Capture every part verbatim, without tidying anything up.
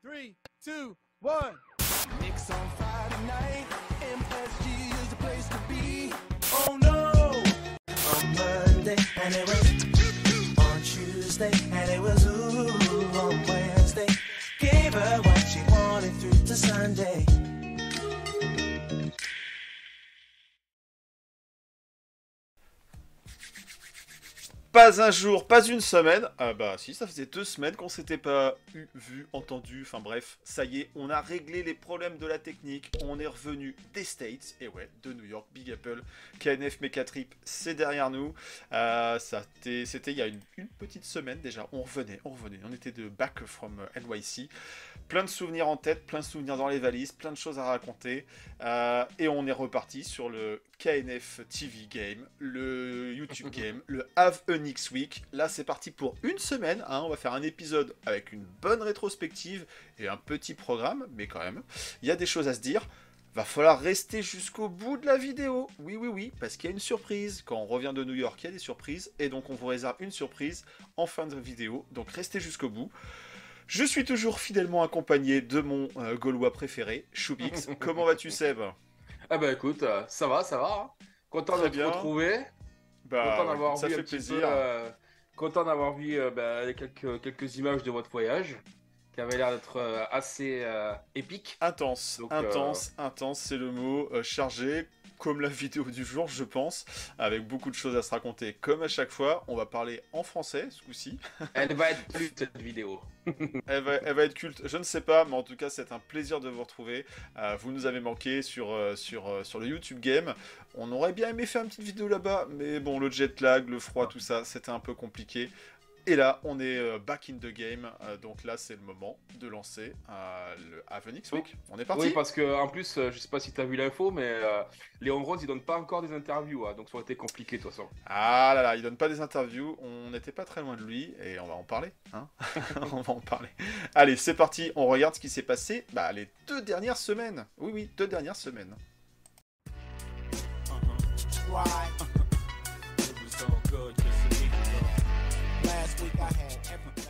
Three, two, one. Knicks on Friday night, M S G is the place to be. Oh no! On Monday, and it was on Tuesday, and it was ooh on Wednesday. Gave her what she wanted through to Sunday. Pas un jour, pas une semaine. Ah bah si, ça faisait deux semaines qu'on s'était pas eu, vu, entendu. Enfin bref, ça y est, on a réglé les problèmes de la technique. On est revenu des States. Et ouais, de New York, Big Apple, K N F Mecha Trip, c'est derrière nous. Euh, ça c'était il y a une, une petite semaine déjà. On revenait, on revenait. On était de back from N Y C. Plein de souvenirs en tête, plein de souvenirs dans les valises, plein de choses à raconter. Euh, et on est reparti sur le K N F T V Game, le YouTube Game, le Have a Next Week. Là, c'est parti pour une semaine. Hein. On va faire un épisode avec une bonne rétrospective et un petit programme, mais quand même, il y a des choses à se dire. Va falloir rester jusqu'au bout de la vidéo. Oui, oui, oui, parce qu'il y a une surprise. Quand on revient de New York, il y a des surprises. Et donc, on vous réserve une surprise en fin de vidéo. Donc, restez jusqu'au bout. Je suis toujours fidèlement accompagné de mon euh, Gaulois préféré, Choubix. Comment vas-tu, Seb? Ah bah écoute, euh, ça va, ça va. Hein. Content Très de te bien. retrouver. Bah, content d'avoir ça vu fait un petit plaisir. peu, euh, content d'avoir vu euh, bah, les quelques, quelques images de votre voyage, qui avait l'air d'être euh, assez euh, épique. Intense, Donc, intense, intense, c'est le mot. Euh, chargé, comme la vidéo du jour, je pense, avec beaucoup de choses à se raconter. Comme à chaque fois, on va parler en français, ce coup-ci. Elle va être plus cette vidéo. Elle va, elle va être culte, je ne sais pas, mais en tout cas, c'est un plaisir de vous retrouver. Euh, vous nous avez manqué sur, euh, sur, euh, sur le YouTube Game. On aurait bien aimé faire une petite vidéo là-bas, mais bon, le jet lag, le froid, tout ça, c'était un peu compliqué. Et là, on est euh, back in the game, euh, donc là, c'est le moment de lancer euh, le Have a Next Week. On est parti? Oui, parce que en plus, euh, je sais pas si tu as vu l'info, mais euh, les Rose, ils donnent pas encore des interviews, hein, donc ça aurait été compliqué de toute façon. Ah là là, il donne pas des interviews, on n'était pas très loin de lui, et on va en parler, hein. On va en parler. Allez, c'est parti, on regarde ce qui s'est passé bah, les deux dernières semaines. Oui, oui, deux dernières semaines. Right. It was all good just a week ago. Last week I had everything.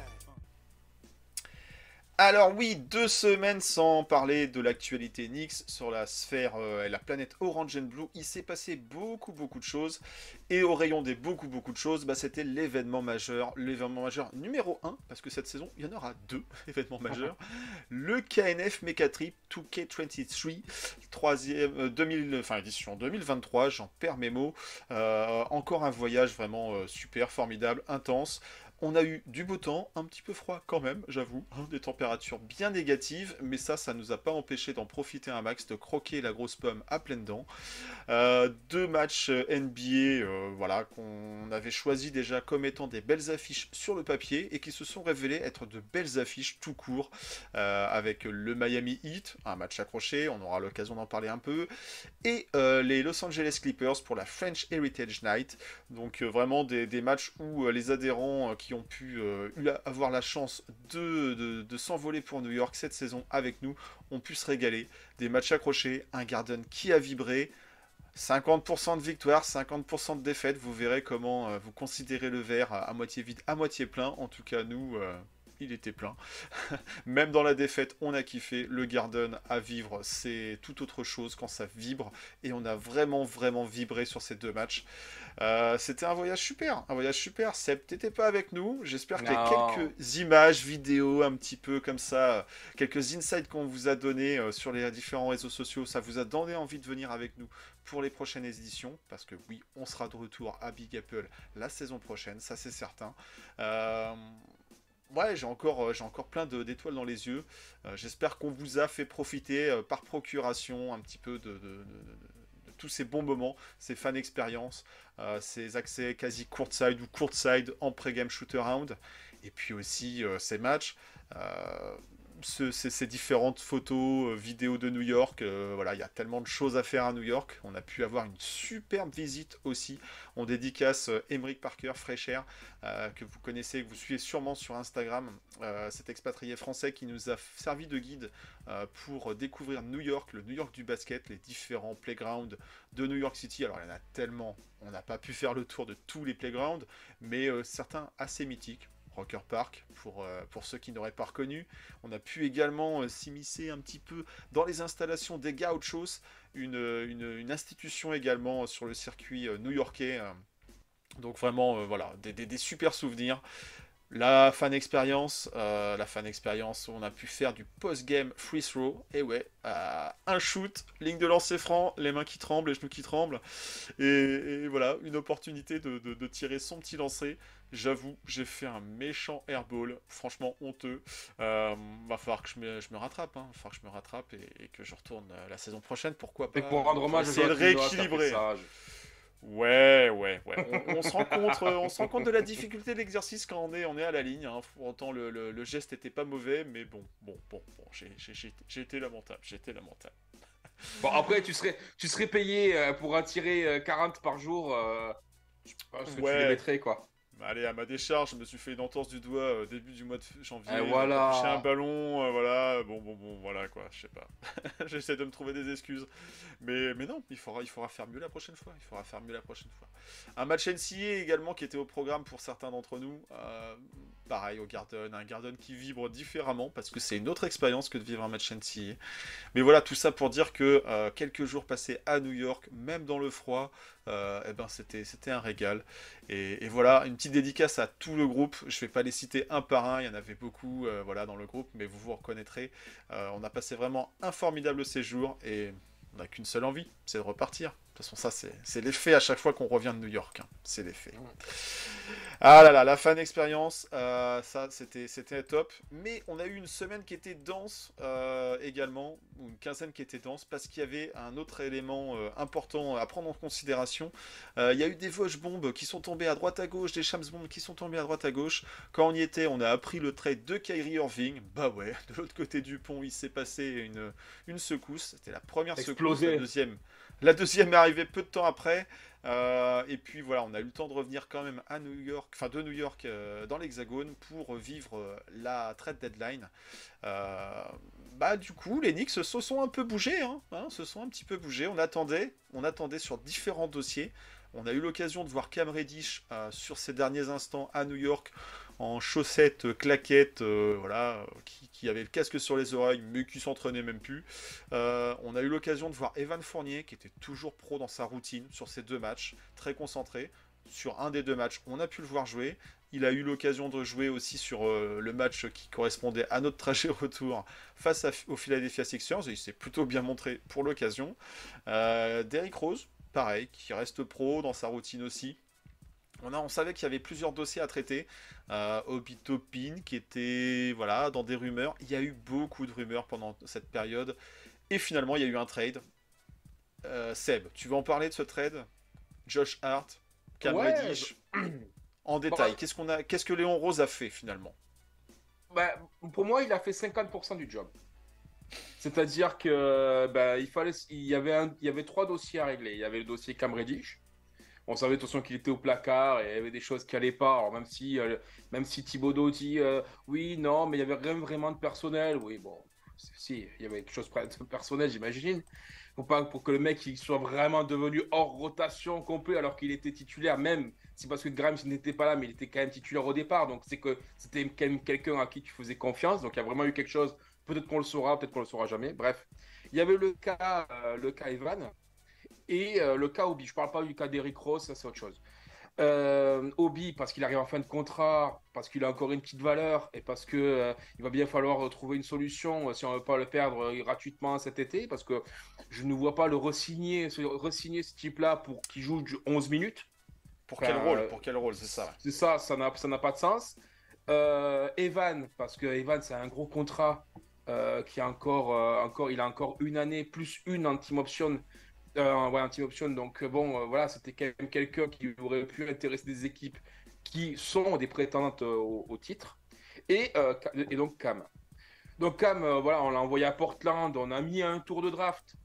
Alors oui, deux semaines sans parler de l'actualité Knicks sur la sphère euh, et la planète Orange and Blue. Il s'est passé beaucoup beaucoup de choses. Et au rayon des beaucoup beaucoup de choses, bah, c'était l'événement majeur, l'événement majeur numéro un, parce que cette saison, il y en aura deux événements majeurs. Le K N F Mecha Trip deux K vingt-trois, troisième, euh, deux mille, enfin, édition deux mille vingt-trois, j'en perds mes mots. Euh, encore un voyage vraiment euh, super, formidable, intense. On a eu du beau temps, un petit peu froid quand même, j'avoue, hein, des températures bien négatives, mais ça, ça nous a pas empêché d'en profiter un max, de croquer la grosse pomme à pleines dents. Euh, deux matchs N B A, euh, voilà, qu'on avait choisi déjà comme étant des belles affiches sur le papier et qui se sont révélées être de belles affiches tout court, euh, avec le Miami Heat, un match accroché, on aura l'occasion d'en parler un peu, et euh, les Los Angeles Clippers pour la French Heritage Night. Donc euh, vraiment des, des matchs où euh, les adhérents euh, qui ont pu euh, avoir la chance de, de, de s'envoler pour New York cette saison avec nous ont pu se régaler. Des matchs accrochés, un Garden qui a vibré, cinquante pour cent de victoire, cinquante pour cent de défaite. Vous verrez comment euh, vous considérez le verre à moitié vide, à moitié plein. En tout cas, nous... Euh, il était plein. Même dans la défaite, on a kiffé. Le Garden à vivre, c'est tout autre chose quand ça vibre. Et on a vraiment, vraiment vibré sur ces deux matchs. Euh, c'était un voyage super. Un voyage super. Seb, t'étais pas avec nous. J'espère que Non. quelques images, vidéos, un petit peu comme ça, quelques insights qu'on vous a donnés euh, sur les différents réseaux sociaux, ça vous a donné envie de venir avec nous pour les prochaines éditions. Parce que oui, on sera de retour à Big Apple la saison prochaine. Ça, c'est certain. Euh... Ouais, j'ai encore, euh, j'ai encore plein de, d'étoiles dans les yeux. Euh, j'espère qu'on vous a fait profiter euh, par procuration un petit peu de, de, de, de, de tous ces bons moments, ces fan expériences, euh, ces accès quasi courtside ou courtside en pré-game shooter-round, et puis aussi euh, ces matchs. Euh, ce, ces, ces différentes photos, euh, vidéos de New York. Euh, voilà, il y a tellement de choses à faire à New York. On a pu avoir une superbe visite aussi. On dédicace euh, Emerick Parker, Fraîcheur, euh, que vous connaissez, que vous suivez sûrement sur Instagram. Euh, cet expatrié français qui nous a servi de guide euh, pour découvrir New York, le New York du basket, les différents playgrounds de New York City. Alors, il y en a tellement. On n'a pas pu faire le tour de tous les playgrounds, mais euh, certains assez mythiques. Rocker Park, pour, euh, pour ceux qui n'auraient pas reconnu. On a pu également euh, s'immiscer un petit peu dans les installations des Gauchos, une, une, une institution également sur le circuit euh, new-yorkais. euh. Donc vraiment, euh, voilà, des, des, des super souvenirs. La fan expérience, euh, la fan expérience, on a pu faire du post-game free throw, et ouais, euh, un shoot, ligne de lancer franc, les mains qui tremblent, les genoux qui tremblent, et, et voilà, une opportunité de, de, de tirer son petit lancer. J'avoue, j'ai fait un méchant airball, franchement honteux. Euh, va falloir que je me, je me rattrape, hein. Va falloir que je me rattrape et, et que je retourne euh, la saison prochaine, pourquoi pas. Et pour rendre hommage, essayer de rééquilibrer. Ouais, ouais, ouais. On, on se rend compte, on se rend compte de la difficulté de l'exercice quand on est, on est à la ligne. Hein. Pour autant, le, le, le geste était pas mauvais, mais bon, bon, bon, bon. J'ai, j'ai, j'ai été lamentable, j'ai été lamentable. Bon, après, tu serais, tu serais payé pour en tirer quarante par jour. Euh, je sais pas ce que ouais. tu les mettrais, quoi. Allez, à ma décharge, je me suis fait une entorse du doigt euh, début du mois de janvier. Et voilà. J'ai touché un ballon, euh, voilà. Bon, bon, bon, voilà quoi. Je sais pas. J'essaie de me trouver des excuses, mais, mais non, il faudra, il faudra faire mieux la prochaine fois. Il faudra faire mieux la prochaine fois. Un match N C A A également qui était au programme pour certains d'entre nous. Euh, pareil au Garden, un Garden qui vibre différemment parce que c'est une autre expérience que de vivre un match N C A A. Mais voilà, tout ça pour dire que euh, quelques jours passés à New York, même dans le froid. Euh, eh ben c'était, c'était un régal et, et voilà, une petite dédicace à tout le groupe. Je vais pas les citer un par un, il y en avait beaucoup euh, voilà, dans le groupe, mais vous vous reconnaîtrez. Euh, on a passé vraiment un formidable séjour et on n'a qu'une seule envie, c'est de repartir. De toute façon, ça c'est, c'est l'effet à chaque fois qu'on revient de New York, hein. C'est l'effet. Ah là là, la fan expérience, euh, ça c'était, c'était top. Mais on a eu une semaine qui était dense euh, également, ou une quinzaine qui était dense, parce qu'il y avait un autre élément euh, important à prendre en considération. Euh, il y a eu des Vosges bombes qui sont tombées à droite à gauche, des Shams bombes qui sont tombées à droite à gauche. Quand on y était, on a appris le trade de Kyrie Irving. Bah ouais, de l'autre côté du pont, il s'est passé une, une secousse. C'était la première Explosé. secousse, la deuxième. La deuxième est arrivée peu de temps après. Euh, et puis voilà, on a eu le temps de revenir quand même à New York, enfin de New York euh, dans l'Hexagone pour vivre euh, la trade deadline. Euh, bah du coup, les Knicks se sont un peu bougés, hein, hein, se sont un petit peu bougés. On attendait, on attendait sur différents dossiers. On a eu l'occasion de voir Cam Reddish euh, sur ces derniers instants à New York en chaussettes, euh, claquettes, euh, voilà, euh, qui, qui avait le casque sur les oreilles, mais qui s'entraînait même plus. Euh, on a eu l'occasion de voir Evan Fournier, qui était toujours pro dans sa routine sur ces deux matchs, très concentré. Sur un des deux matchs, on a pu le voir jouer. Il a eu l'occasion de jouer aussi sur euh, le match qui correspondait à notre trajet retour face à, aux Philadelphia Sixers, et il s'est plutôt bien montré pour l'occasion. Euh, Derrick Rose, pareil, qui reste pro dans sa routine aussi. On, a, on savait qu'il y avait plusieurs dossiers à traiter. Euh, Obi Toppin qui était voilà, dans des rumeurs. Il y a eu beaucoup de rumeurs pendant cette période. Et finalement, il y a eu un trade. Euh, Seb, tu veux en parler de ce trade? Josh Hart, Cam Ouais, Reddish, en détail. Bon, Qu'est-ce, qu'on a, qu'est-ce que Léon Rose a fait finalement? bah, pour moi, il a fait cinquante pour cent du job. C'est-à-dire que bah, il fallait, il y avait un, il y avait trois dossiers à régler. Il y avait le dossier Cam Reddish. On savait de toute façon qu'il était au placard et il y avait des choses qui n'allaient pas. Alors même si, euh, même si Thibodeau dit euh, oui, non, mais il y avait rien vraiment de personnel. Oui, bon, si, il y avait quelque chose de personnel, j'imagine. Pour pas pour que le mec il soit vraiment devenu hors rotation complet alors qu'il était titulaire, même c'est parce que Grimes n'était pas là, mais il était quand même titulaire au départ. Donc c'est que c'était quand même quelqu'un à qui tu faisais confiance. Donc il y a vraiment eu quelque chose. Peut-être qu'on le saura, peut-être qu'on le saura jamais. Bref, il y avait le cas, euh, le cas Evan et euh, le cas Obi. Je parle pas du cas d'Eric Rose, ça c'est autre chose. Euh, Obi parce qu'il arrive en fin de contrat, parce qu'il a encore une petite valeur et parce que euh, il va bien falloir trouver une solution euh, si on veut pas le perdre euh, gratuitement cet été, parce que je ne vois pas le re-signer, re-signer ce type-là pour qu'il joue onze minutes. Pour Enfin, quel rôle euh, Pour quel rôle, c'est ça. C'est ça, ça n'a, ça n'a pas de sens. Euh, Evan, parce que Evan c'est un gros contrat euh, qui a encore, euh, encore, il a encore une année plus une en team option. Euh, ouais, un team option, donc bon, euh, voilà, c'était quand même quelqu'un qui aurait pu intéresser des équipes qui sont des prétendantes euh, au, au titre. Et, euh, et donc Cam. Donc Cam, euh, voilà, on l'a envoyé à Portland, on a mis un tour de draft.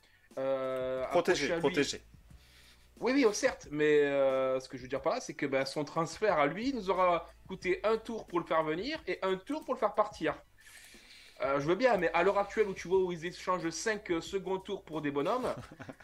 euh, Protégé, approché à lui. protégé. Oui, oui, oh, certes, mais euh, ce que je veux dire par là, c'est que ben, son transfert à lui nous aura coûté un tour pour le faire venir et un tour pour le faire partir. Euh, je veux bien, mais à l'heure actuelle où tu vois où ils échangent cinq seconds tours pour des bonhommes,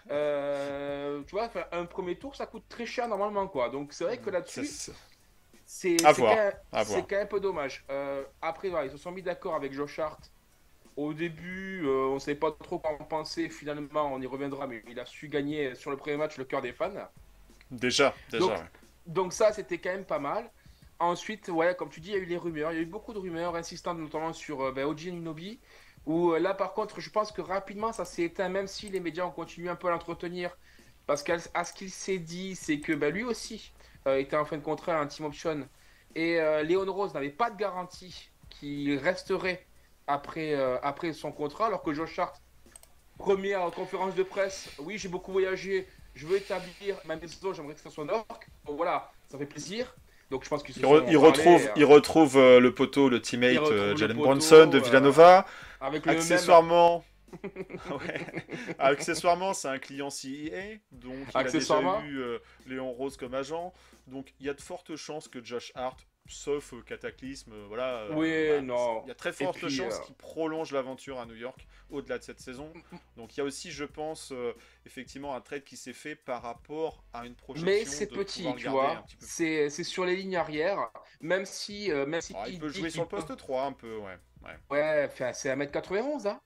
euh, tu vois, un premier tour ça coûte très cher normalement, quoi. Donc c'est vrai que là-dessus, C'est- c'est À c'est voir, quand même, à c'est voir. quand même un peu dommage. Euh, après, voilà, ils se sont mis d'accord avec Josh Hart. Au début, euh, on ne savait pas trop quoi en penser. Finalement, on y reviendra, mais il a su gagner sur le premier match le cœur des fans. Déjà, déjà, Donc, ouais. donc ça, c'était quand même pas mal. Ensuite, ouais, comme tu dis, il y a eu les rumeurs. Il y a eu beaucoup de rumeurs insistantes, notamment sur euh, ben, O G Anunoby. Où euh, là, par contre, je pense que rapidement, ça s'est éteint, même si les médias ont continué un peu à l'entretenir. Parce qu'à à ce qu'il s'est dit, c'est que ben, lui aussi euh, était en fin de contrat, un team option. Et euh, Léon Rose n'avait pas de garantie qu'il resterait après, euh, après son contrat, alors que Josh Hart, première conférence de presse, oui, j'ai beaucoup voyagé, je veux établir ma maison, j'aimerais que ça soit New York. Bon, voilà, ça fait plaisir. Donc je pense qu'ils se Il, re- sont il parlé. retrouve, euh, il retrouve euh, le poteau, le ils teammate euh, retrouvent le Jalen poteau Brunson de euh, Villanova. avec le même. Accessoirement, ouais. Accessoirement, c'est un client C E A, donc il a déjà Accessoirement. eu euh, Léon Rose comme agent. Donc il y a de fortes chances que Josh Hart, sauf euh, cataclysme, euh, voilà, euh, Oui, bah, non. il y a très Et fortes puis, chances euh, qu'il prolonge l'aventure à New York au-delà de cette saison. Donc il y a aussi, je pense, euh, effectivement un trade qui s'est fait par rapport à une projection Mais c'est de petit, pouvoir le tu garder un vois. petit peu. C'est c'est sur les lignes arrière. Même si, euh, même si Alors, il il peut dit jouer qu'il sur le peut- poste trois un peu, ouais. ouais. Ouais, enfin, c'est un mètre quatre-vingt-onze, hein.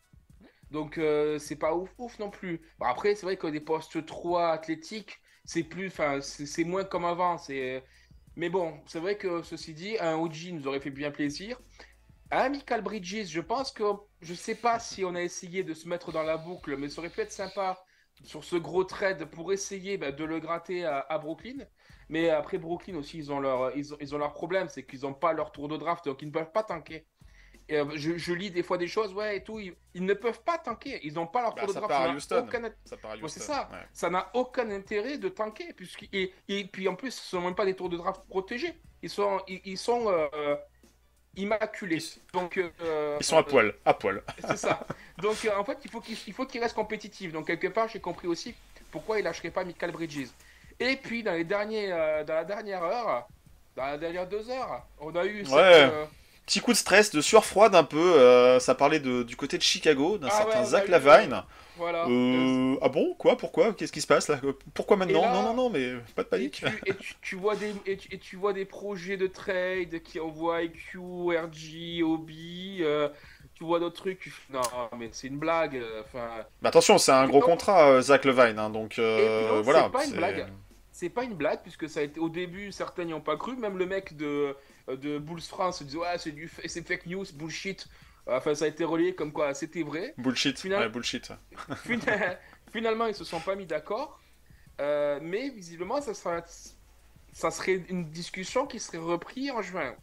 Donc, euh, c'est pas ouf, ouf non plus. Bon, après, c'est vrai que des postes trois athlétiques, c'est plus, enfin, c'est c'est moins comme avant. C'est... Mais bon, c'est vrai que ceci dit, un O G nous aurait fait bien plaisir. Un Michael Bridges, je pense que, je sais pas si on a essayé de se mettre dans la boucle, mais ça aurait pu être sympa sur ce gros trade pour essayer bah, de le gratter à, à Brooklyn. Mais après, Brooklyn aussi, ils ont leur, ils ont, ils ont leur problème, c'est qu'ils n'ont pas leur tour de draft, donc ils ne peuvent pas tanker. Et, euh, je, je lis des fois des choses, ouais, et tout, ils, ils ne peuvent pas tanker, ils n'ont pas leur Bah, tour de ça draft, part ça à n'a Houston. aucun, Ça part à ouais, Houston. c'est ça. ouais. Ça n'a aucun intérêt de tanker. Puisqu'- et, et puis en plus, ce ne sont même pas des tours de draft protégés. Ils sont, ils, ils sont euh, immaculés. Ils, Donc, euh, ils sont à poil, à poil. c'est ça. Donc euh, en fait, il faut qu'il il faut qu'il reste compétitif. Donc quelque part, j'ai compris aussi pourquoi il lâcherait pas Michael Bridges. Et puis dans les derniers, euh, dans la dernière heure, dans la dernière deux heures, on a eu cette, Ouais. euh, Petit coup de stress, de sueur froide un peu. euh, ça parlait de, du côté de Chicago, d'un ah ouais, certain on a Zach eu, Lavine. euh, voilà. Euh, ah bon? Quoi? Pourquoi? Qu'est-ce qui se passe là? Pourquoi Et maintenant? là, Non, non, non, mais pas de Et panique. tu, et tu, tu vois des, et tu, et tu vois des projets de trade qui envoient I Q, R G, O B, euh, tu vois d'autres trucs. tu fais, Non, mais c'est une blague. euh, Enfin, Mais attention, c'est un et puis gros non, contrat, euh, Zach Lavine. hein, donc et puis euh, non, c'est voilà. pas une c'est- blague. C'est pas une blague, puisque ça a été au début, certains n'y ont pas cru. Même le mec de, de Bulls France disait ouais, c'est du c'est fake news, bullshit. Enfin, ça a été relayé comme quoi c'était vrai. Bullshit. Final- Ouais, bullshit. Fina- Finalement, ils se sont pas mis d'accord. Euh, mais visiblement, ça sera, ça serait une discussion qui serait reprise en juin.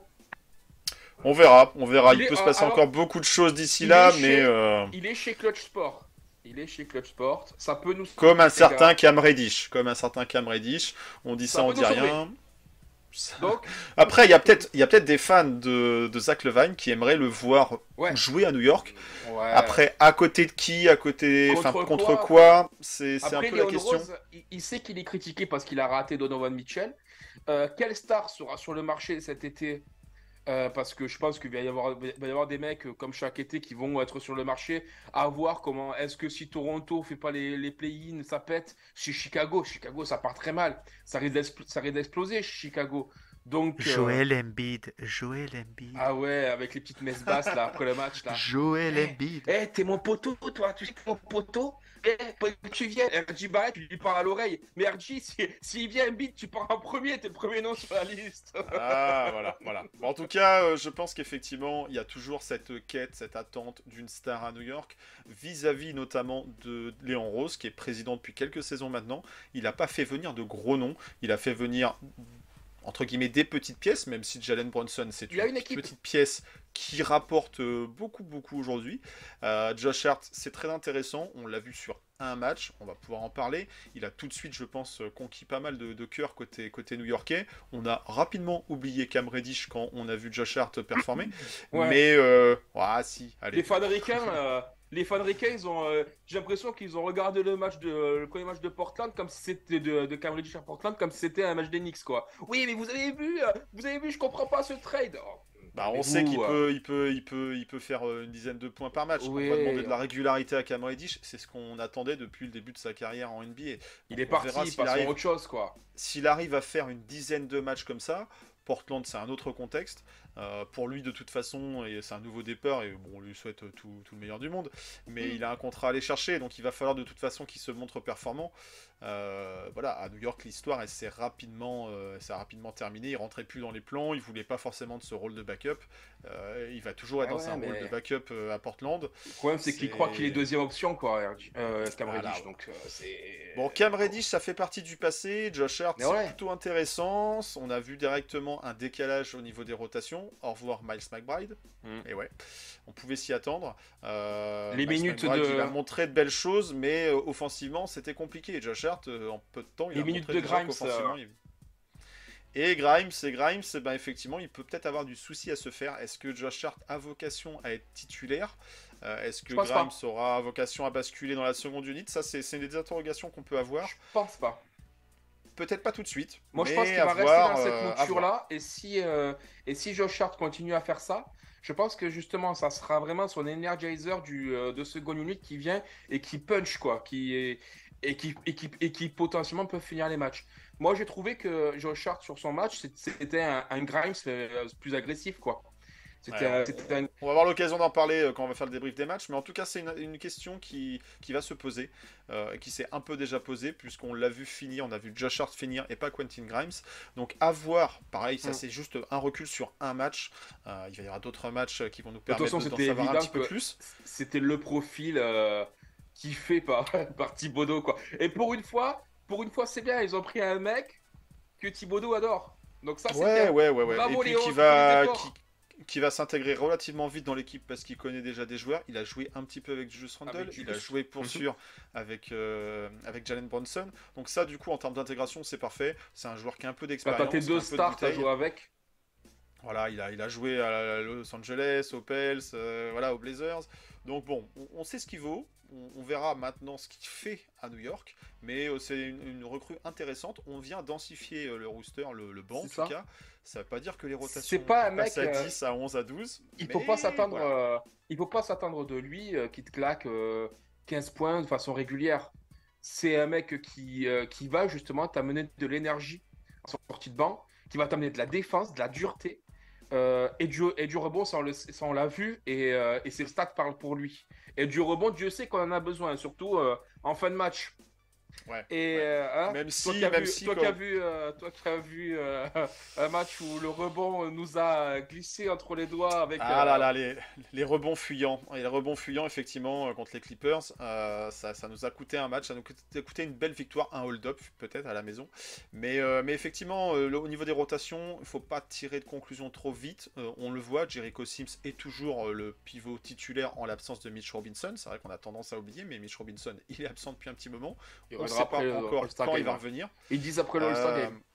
On verra, on verra. Il Il est- peut se passer alors, encore beaucoup de choses d'ici il là, est mais chez- euh, Il est chez Clutch Sport. Il est chez Clutch Sport. Ça peut nous comme un les gars. certain Cam Reddish, comme un certain Cam Reddish, on dit ça, Ça on peut dit nous rien. Donc, Après, il y a peut-être, il y a peut-être des fans de, de Zach Lavine qui aimeraient le voir ouais. jouer à New York. Ouais. Après, à côté de qui, à côté, enfin Contre contre quoi, quoi, c'est c'est un Après, peu la Leon question. Rose, il, il sait qu'il est critiqué parce qu'il a raté Donovan Mitchell. Euh, quelle star sera sur le marché cet été? Euh, parce que je pense qu'il va y avoir, il va y avoir des mecs euh, comme chaque été qui vont être sur le marché à voir comment est-ce que si Toronto fait pas les, les play-in, ça pète. Chez Chicago, Chicago, ça part très mal. Ça risque d'expl- ça risque d'exploser chez Chicago. Donc, euh, Joel Embiid, Joel Embiid, ah ouais, avec les petites messes basses là après le match là. Joel Eh, Embiid. Eh, t'es mon poteau, toi, tu sais que t'es mon poteau. Eh, que tu viens, R J Barrett, tu lui parles à l'oreille. Mais R J, s'il si, s'il vient un beat, tu pars en premier, t'es le premier nom sur la liste. Ah, voilà, voilà. Bon, en tout cas, euh, je pense qu'effectivement, il y a toujours cette quête, cette attente d'une star à New York, vis-à-vis notamment de Léon Rose, qui est président depuis quelques saisons maintenant. Il n'a pas fait venir de gros noms, il a fait venir, entre guillemets, des petites pièces, même si Jalen Brunson, c'est Il y a une, une équipe. petite pièce qui rapporte euh, beaucoup, beaucoup aujourd'hui. Euh, Josh Hart, c'est très intéressant, on l'a vu sur un match, on va pouvoir en parler. Il a tout de suite, je pense, euh, conquis pas mal de, de cœur côté, côté new-yorkais. On a rapidement oublié Cam Reddish quand on a vu Josh Hart performer. Ouais. Mais, euh, ah si, allez. Les fans ricains, euh, les fans ricains, ils ont, euh, j'ai l'impression qu'ils ont regardé le match de, le premier match de Portland comme si c'était de, de Cam Reddish à Portland comme si c'était un match des Knicks, quoi. Oui, mais vous avez vu, euh, vous avez vu, je comprends pas ce trade. Oh, Bah, on Mais sait vous, qu'il euh, peut, il peut, il peut, il peut faire euh, une dizaine de points par match. Oui. On va demander de la régularité à Cam Reddish. C'est ce qu'on attendait depuis le début de sa carrière en N B A. Il Donc, est on verra parti, s'il passons à arrive, autre chose, quoi. s'il arrive à faire une dizaine de matchs comme ça. Portland, c'est un autre contexte. Euh, pour lui, de toute façon, et c'est un nouveau départ, et bon, on lui souhaite tout, tout le meilleur du monde. Mais Mm. il a un contrat à aller chercher, donc il va falloir de toute façon qu'il se montre performant. Euh, voilà, à New York, l'histoire, elle s'est rapidement, euh, elle s'est rapidement terminée. Il rentrait plus dans les plans, il voulait pas forcément de ce rôle de backup. Euh, il va toujours être Ah dans ouais, un rôle mais- de backup euh, à Portland. Le problème, c'est qu'il C'est- croit qu'il est deuxième option, quoi, euh, Cam Voilà, Reddish. ouais. Donc, euh, c'est. Bon, Cam Reddish, ça fait partie du passé. Josh Hart, Mais c'est ouais. plutôt intéressant. On a vu directement un décalage au niveau des rotations. Au revoir Miles McBride. Mm. Et ouais, on pouvait s'y attendre. Euh, Les Miles minutes McBride, de- il a montré de belles choses, mais euh, offensivement, c'était compliqué. Josh Hart, euh, en peu de temps, il Les a minutes montré de déjà Grimes, qu'offensivement, euh, il- Et Grimes, et Grimes, eh ben, effectivement, il peut peut-être avoir du souci à se faire. Est-ce que Josh Hart a vocation à être titulaire? Euh, Est-ce que Je pense Grimes pas. aura vocation à basculer dans la seconde unité? Ça, c'est c'est des interrogations qu'on peut avoir. Je pense pas. Peut-être pas tout de suite. Moi, je mais pense qu'il à va voir, rester dans euh, cette à mouture-là. Et si, euh, et si Josh Hart continue à faire ça, je pense que justement, ça sera vraiment son energizer du, euh, de second unit qui vient et qui punch, quoi. Qui est, et, qui, et, qui, et qui potentiellement peut finir les matchs. Moi, j'ai trouvé que Josh Hart, sur son match, c'est- c'était un, un Grimes euh, plus agressif, quoi. C'était Ouais, un- c'était un- On va avoir l'occasion d'en parler euh, quand on va faire le débrief des matchs, mais en tout cas, c'est une, une question qui, qui va se poser, euh, qui s'est un peu déjà posée, puisqu'on l'a vu finir, on a vu Josh Hart finir et pas Quentin Grimes. Donc, à voir, pareil, ça Mm. c'est juste un recul sur un match. Euh, il va y avoir d'autres matchs qui vont nous toute permettre façon, de- d'en c'était savoir un évident petit peu que- plus. c'était le profil euh, kiffé par, par Thibodeau, quoi. Et pour une fois, pour une fois, c'est bien. Ils ont pris un mec que Thibodeau adore. Donc ça, c'est Ouais, bien. ouais, ouais, ouais. Bravo, Et puis Léon, qui tu va, fais des efforts. qui, qui va s'intégrer relativement vite dans l'équipe parce qu'il connaît déjà des joueurs. Il a joué un petit peu avec Julius Randle, Avec il a Julius. joué pour Mhm. sûr avec, euh, avec Jalen Brunson. Donc ça, du coup, en termes d'intégration, c'est parfait. C'est un joueur qui a un peu Bah, d'expérience. t'as tes qui a deux un peu de stars, t'as bouteille. joué avec. Voilà, il a, il a joué à Los Angeles, aux Pels, euh, voilà, aux Blazers. Donc bon, on, on sait ce qu'il vaut. On, on verra maintenant ce qu'il fait à New York. Mais euh, c'est une, une recrue intéressante. On vient densifier euh, le rooster, le, le banc en C'est tout ça. cas. Ça veut pas dire que les rotations C'est pas un passent mec, à euh, dix, à onze, à douze. Il mais faut pas s'attendre. voilà. euh, il faut pas s'attendre de lui euh, qui te claque euh, quinze points de façon régulière. C'est un mec qui, euh, qui va justement t'amener de l'énergie en sortie de banc, qui va t'amener de la défense, de la dureté euh, et, du, et du rebond, ça on le- ça, on l'a vu, et, euh, et ses stats parlent pour lui. Et du rebond, Dieu sait qu'on en a besoin, surtout euh, en fin de match. Ouais, Et ouais. euh, hein, Même toi si- qui as même vu, si toi quand- qui as vu, euh, toi qui as vu euh, un match où le rebond nous a glissé entre les doigts avec. Ah euh, là là, les, les rebonds fuyants. Et les rebonds fuyants, effectivement, euh, contre les Clippers, euh, ça, ça nous a coûté un match, ça nous a coûté une belle victoire, un hold-up peut-être à la maison. Mais, euh, mais effectivement, euh, le- au niveau des rotations, il ne faut pas tirer de conclusion trop vite. Euh, on le voit, Jericho Sims est toujours euh, le pivot titulaire en l'absence de Mitch Robinson. C'est vrai qu'on a tendance à oublier, mais Mitch Robinson, il est absent depuis un petit moment. il On ne reviendra sait pas après le encore All-Star quand il Game, va hein. revenir. Ils disent après le All-Star Euh, Game.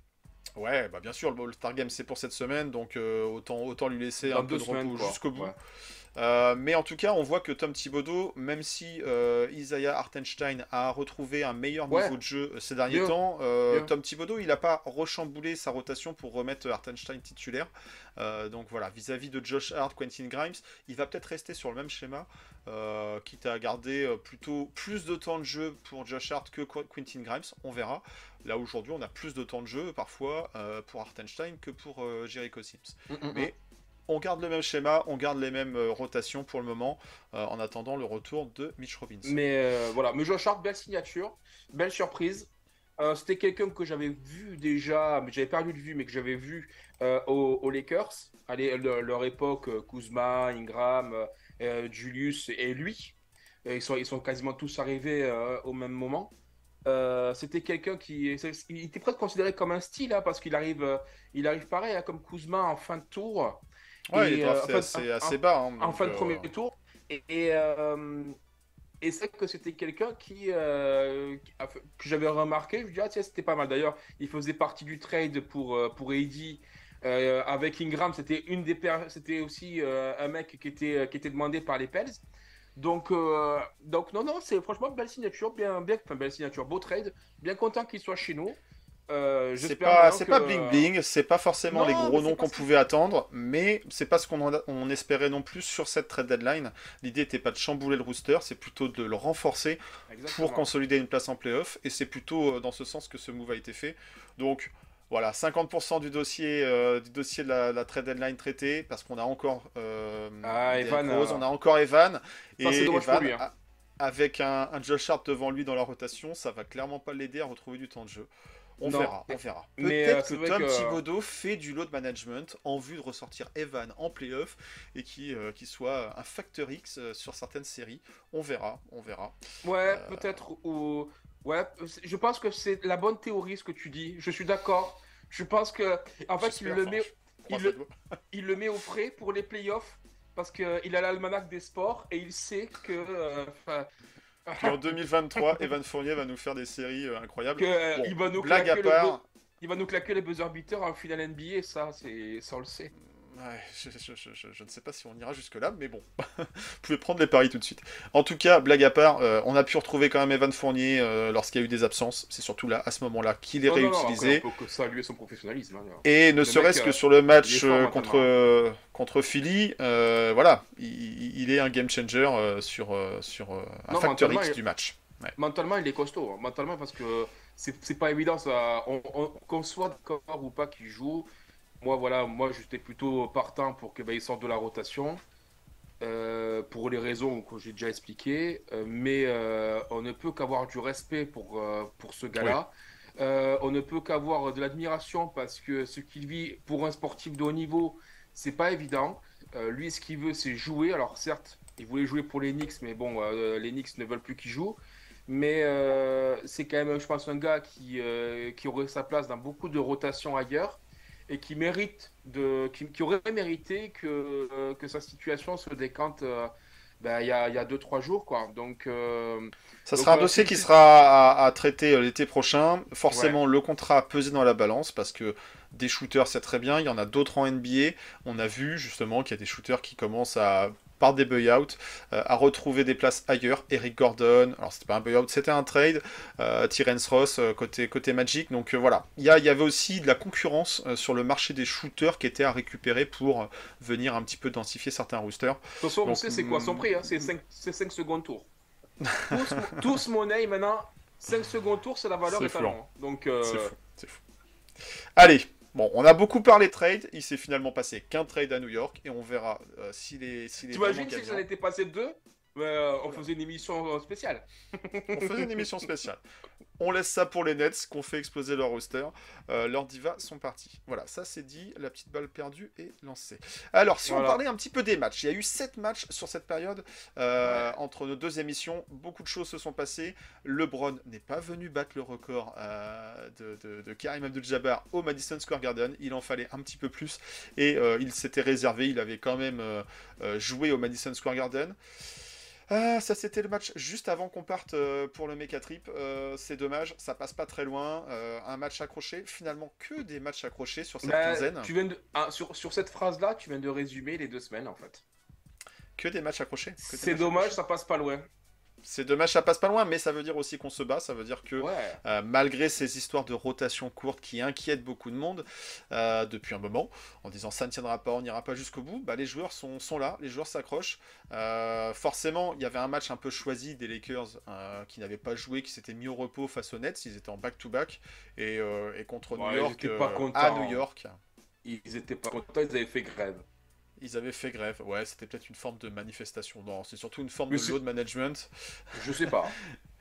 Ouais, bah bien sûr, le All-Star Game c'est pour cette semaine, donc euh, autant, autant lui laisser Dans un peu deux de semaines, repos quoi. jusqu'au bout. Ouais. Euh, mais en tout cas, on voit que Tom Thibodeau, même si euh, Isaiah Hartenstein a retrouvé un meilleur Ouais. niveau de jeu ces derniers Bien. temps, euh, Bien. Tom Thibodeau, il n'a pas rechamboulé sa rotation pour remettre Hartenstein titulaire. Euh, donc voilà, vis-à-vis de Josh Hart, Quentin Grimes, il va peut-être rester sur le même schéma, euh, quitte à garder euh, plutôt plus de temps de jeu pour Josh Hart que Qu- Quentin Grimes, on verra. Là aujourd'hui, on a plus de temps de jeu parfois euh, pour Hartenstein que pour euh, Jericho Sims. Mm, mm, Mais on garde le même schéma, on garde les mêmes euh, rotations pour le moment, euh, en attendant le retour de Mitch Robinson. Mais euh, voilà, mais Josh Hart, belle signature, belle surprise. Euh, c'était quelqu'un que j'avais vu déjà, mais j'avais perdu de vue, mais que j'avais vu euh, aux, aux Lakers, à les- leur, leur époque, euh, Kuzma, Ingram, euh, euh, Julius et lui. Et ils, sont, ils sont quasiment tous arrivés euh, au même moment. Euh, c'était quelqu'un qui c'est- il était presque considéré comme un style, hein, parce qu'il arrive, euh, il arrive pareil, hein, comme Kuzma en fin de tour. Ouais, Et, il est euh, drafté en fait, assez, en- assez bas. hein, en donc, fin de euh, premier tour. Et, et, euh, et c'est que c'était quelqu'un qui, euh, qui a fait- que j'avais remarqué. Je me dis, ah tiens, c'était pas mal. D'ailleurs, il faisait partie du trade pour, euh, pour A D. Euh, avec Ingram, c'était une des per- c'était aussi euh, un mec qui était, qui était demandé par les Pels. Donc, euh, donc non, non, c'est franchement belle signature, bien, bien, enfin, belle signature, beau trade. Bien content qu'il soit chez nous. Euh, C'est j'espère pas, maintenant c'est que... pas bling bling, c'est pas forcément les Non, gros mais noms c'est pas qu'on ça. pouvait attendre, mais c'est pas ce qu'on en a- on espérait non plus sur cette trade deadline. L'idée n'était pas de chambouler le rooster, c'est plutôt de le renforcer pour Exactement. consolider une place en playoff, et c'est plutôt euh, dans ce sens que ce move a été fait. Donc voilà, cinquante pour cent du dossier, euh, du dossier de la, la trade deadline traité, parce qu'on a encore euh, Ah, Derrick Evan, Rose, euh, on a encore Evan, ça c'est et dommage pour Evan, lui. Hein. a- avec un, un Josh Hart devant lui dans la rotation, ça va clairement pas l'aider à retrouver du temps de jeu. On Non, verra, on verra. mais euh, Peut-être que c'est vrai Tom que... Thibodeau fait du load management en vue de ressortir Evan en playoff et qui, euh, qui soit un facteur X euh, sur certaines séries. On verra, on verra. Ouais, Euh, peut-être. Ou... Ouais, je pense que c'est la bonne théorie ce que tu dis. Je suis d'accord. Je pense que... En fait, il j'espère, le enfin, met, je il croise le, les doigts. il le met au frais pour les playoffs parce qu'il a l'almanach des sports et il sait que... euh, enfin, Qu'en deux mille vingt-trois, Evan Fournier va nous faire des séries euh, incroyables. que, euh, Bon, il va nous blague à claquer le buzz- part, il va nous claquer les buzzer beaters en finale N B A, ça, c'est, ça on le sait. ouais, je, je- je- je- je ne sais pas si on ira jusque-là, mais bon, vous pouvez prendre les paris tout de suite. En tout cas, blague à part, euh, on a pu retrouver quand même Evan Fournier euh, lorsqu'il y a eu des absences. C'est surtout là, à ce moment-là, qu'il est Non, non, non, réutilisé. après, on peut que saluer son professionnalisme. Hein. Et ne Le serait-ce mec, que euh, sur le il est match fort euh, mentalement. contre, euh, contre Philly, euh, voilà, il, il est un game changer euh, sur, euh, sur euh, un Non, facteur mentalement, X il- du match. Ouais. Mentalement, il est costaud. Hein. Mentalement, parce que c'est c'est pas évident, ça. On, on- qu'on soit d'accord ou pas qu'il joue. Moi, voilà, moi, j'étais plutôt partant pour qu'il sorte de la rotation. euh, pour les raisons que j'ai déjà expliquées. Euh, mais euh, on ne peut qu'avoir du respect pour, euh, pour ce gars-là. Euh, on ne peut qu'avoir de l'admiration parce que ce qu'il vit pour un sportif de haut niveau, c'est pas évident. Euh, lui, ce qu'il veut, c'est jouer. Alors, certes, il voulait jouer pour les Knicks, mais bon, euh, les Knicks ne veulent plus qu'il joue. Mais euh, c'est quand même, je pense, un gars qui, euh, qui aurait sa place dans beaucoup de rotations ailleurs et qui mérite de, qui, qui aurait mérité que, euh, que sa situation se décante euh, ben, il y a, il y a deux, trois jours, quoi. Donc, euh, Ça donc sera un voilà, dossier c'est- qui c'est- sera à, à traiter euh, l'été prochain. Forcément, le contrat a pesé dans la balance parce que des shooters, c'est très bien. Il y en a d'autres en N B A. On a vu justement qu'il y a des shooters qui commencent à, par des buy-out, euh, à retrouver des places ailleurs. Eric Gordon, alors c'était pas un buy-out, c'était un trade. Euh, Terence Ross euh, côté, côté Magic. Donc euh, voilà, il y, a, il y avait aussi de la concurrence euh, sur le marché des shooters qui était à récupérer pour euh, venir un petit peu densifier certains roosters. de toute façon, on Donc, sait c'est quoi son mm, prix, hein, c'est cinq secondes tour. Tous, tous monnaie maintenant, cinq secondes tour, c'est la valeur C'est étalon. fou, hein. Donc, euh, C'est fou, c'est fou. Allez, bon, on a beaucoup parlé trade. Il s'est finalement passé qu'un trade à New York et on verra euh, s'il est, s'il est vraiment t'imagines si ça gagnant. était passé deux, euh, on faisait une émission euh, spéciale. On faisait une émission spéciale. On laisse ça pour les Nets, qu'on fait exploser leur roster. Euh, leurs divas sont partis. Voilà, ça c'est dit. La petite balle perdue est lancée. Alors, si Voilà. on parlait un petit peu des matchs, il y a eu sept matchs sur cette période. Euh, Ouais. Entre nos deux émissions, beaucoup de choses se sont passées. LeBron n'est pas venu battre le record euh, de, de, de Karim Abdul-Jabbar au Madison Square Garden. Il en fallait un petit peu plus. Et euh, il s'était réservé. Il avait quand même euh, euh, joué au Madison Square Garden. Ah, ça c'était le match juste avant qu'on parte euh, pour le Mecha Trip. Euh, c'est dommage, ça passe pas très loin. Euh, un match accroché, finalement que des matchs accrochés sur cette Bah, quinzaine. tu viens de, ah, sur, sur cette phrase-là, tu viens de résumer les deux semaines en fait. Que des matchs accrochés. que des C'est matchs dommage, accrochés. ça passe pas loin. C'est dommage, ça passe pas loin, mais ça veut dire aussi qu'on se bat. Ça veut dire que Ouais. euh, malgré ces histoires de rotation courte qui inquiètent beaucoup de monde euh, depuis un moment, en disant ça ne tiendra pas, on n'ira pas jusqu'au bout, bah, les joueurs sont, sont là, les joueurs s'accrochent. Euh, forcément, il y avait un match un peu choisi des Lakers euh, qui n'avaient pas joué, qui s'étaient mis au repos face aux Nets. Ils étaient en back-to-back et, euh, et contre Ouais, New ils York, étaient pas euh, contents. à New York. Ils étaient pas contents, ils avaient fait grève. Ils avaient fait grève. Ouais, c'était peut-être une forme de manifestation. Non, c'est surtout une forme Mais de c'est- load management. Je sais pas.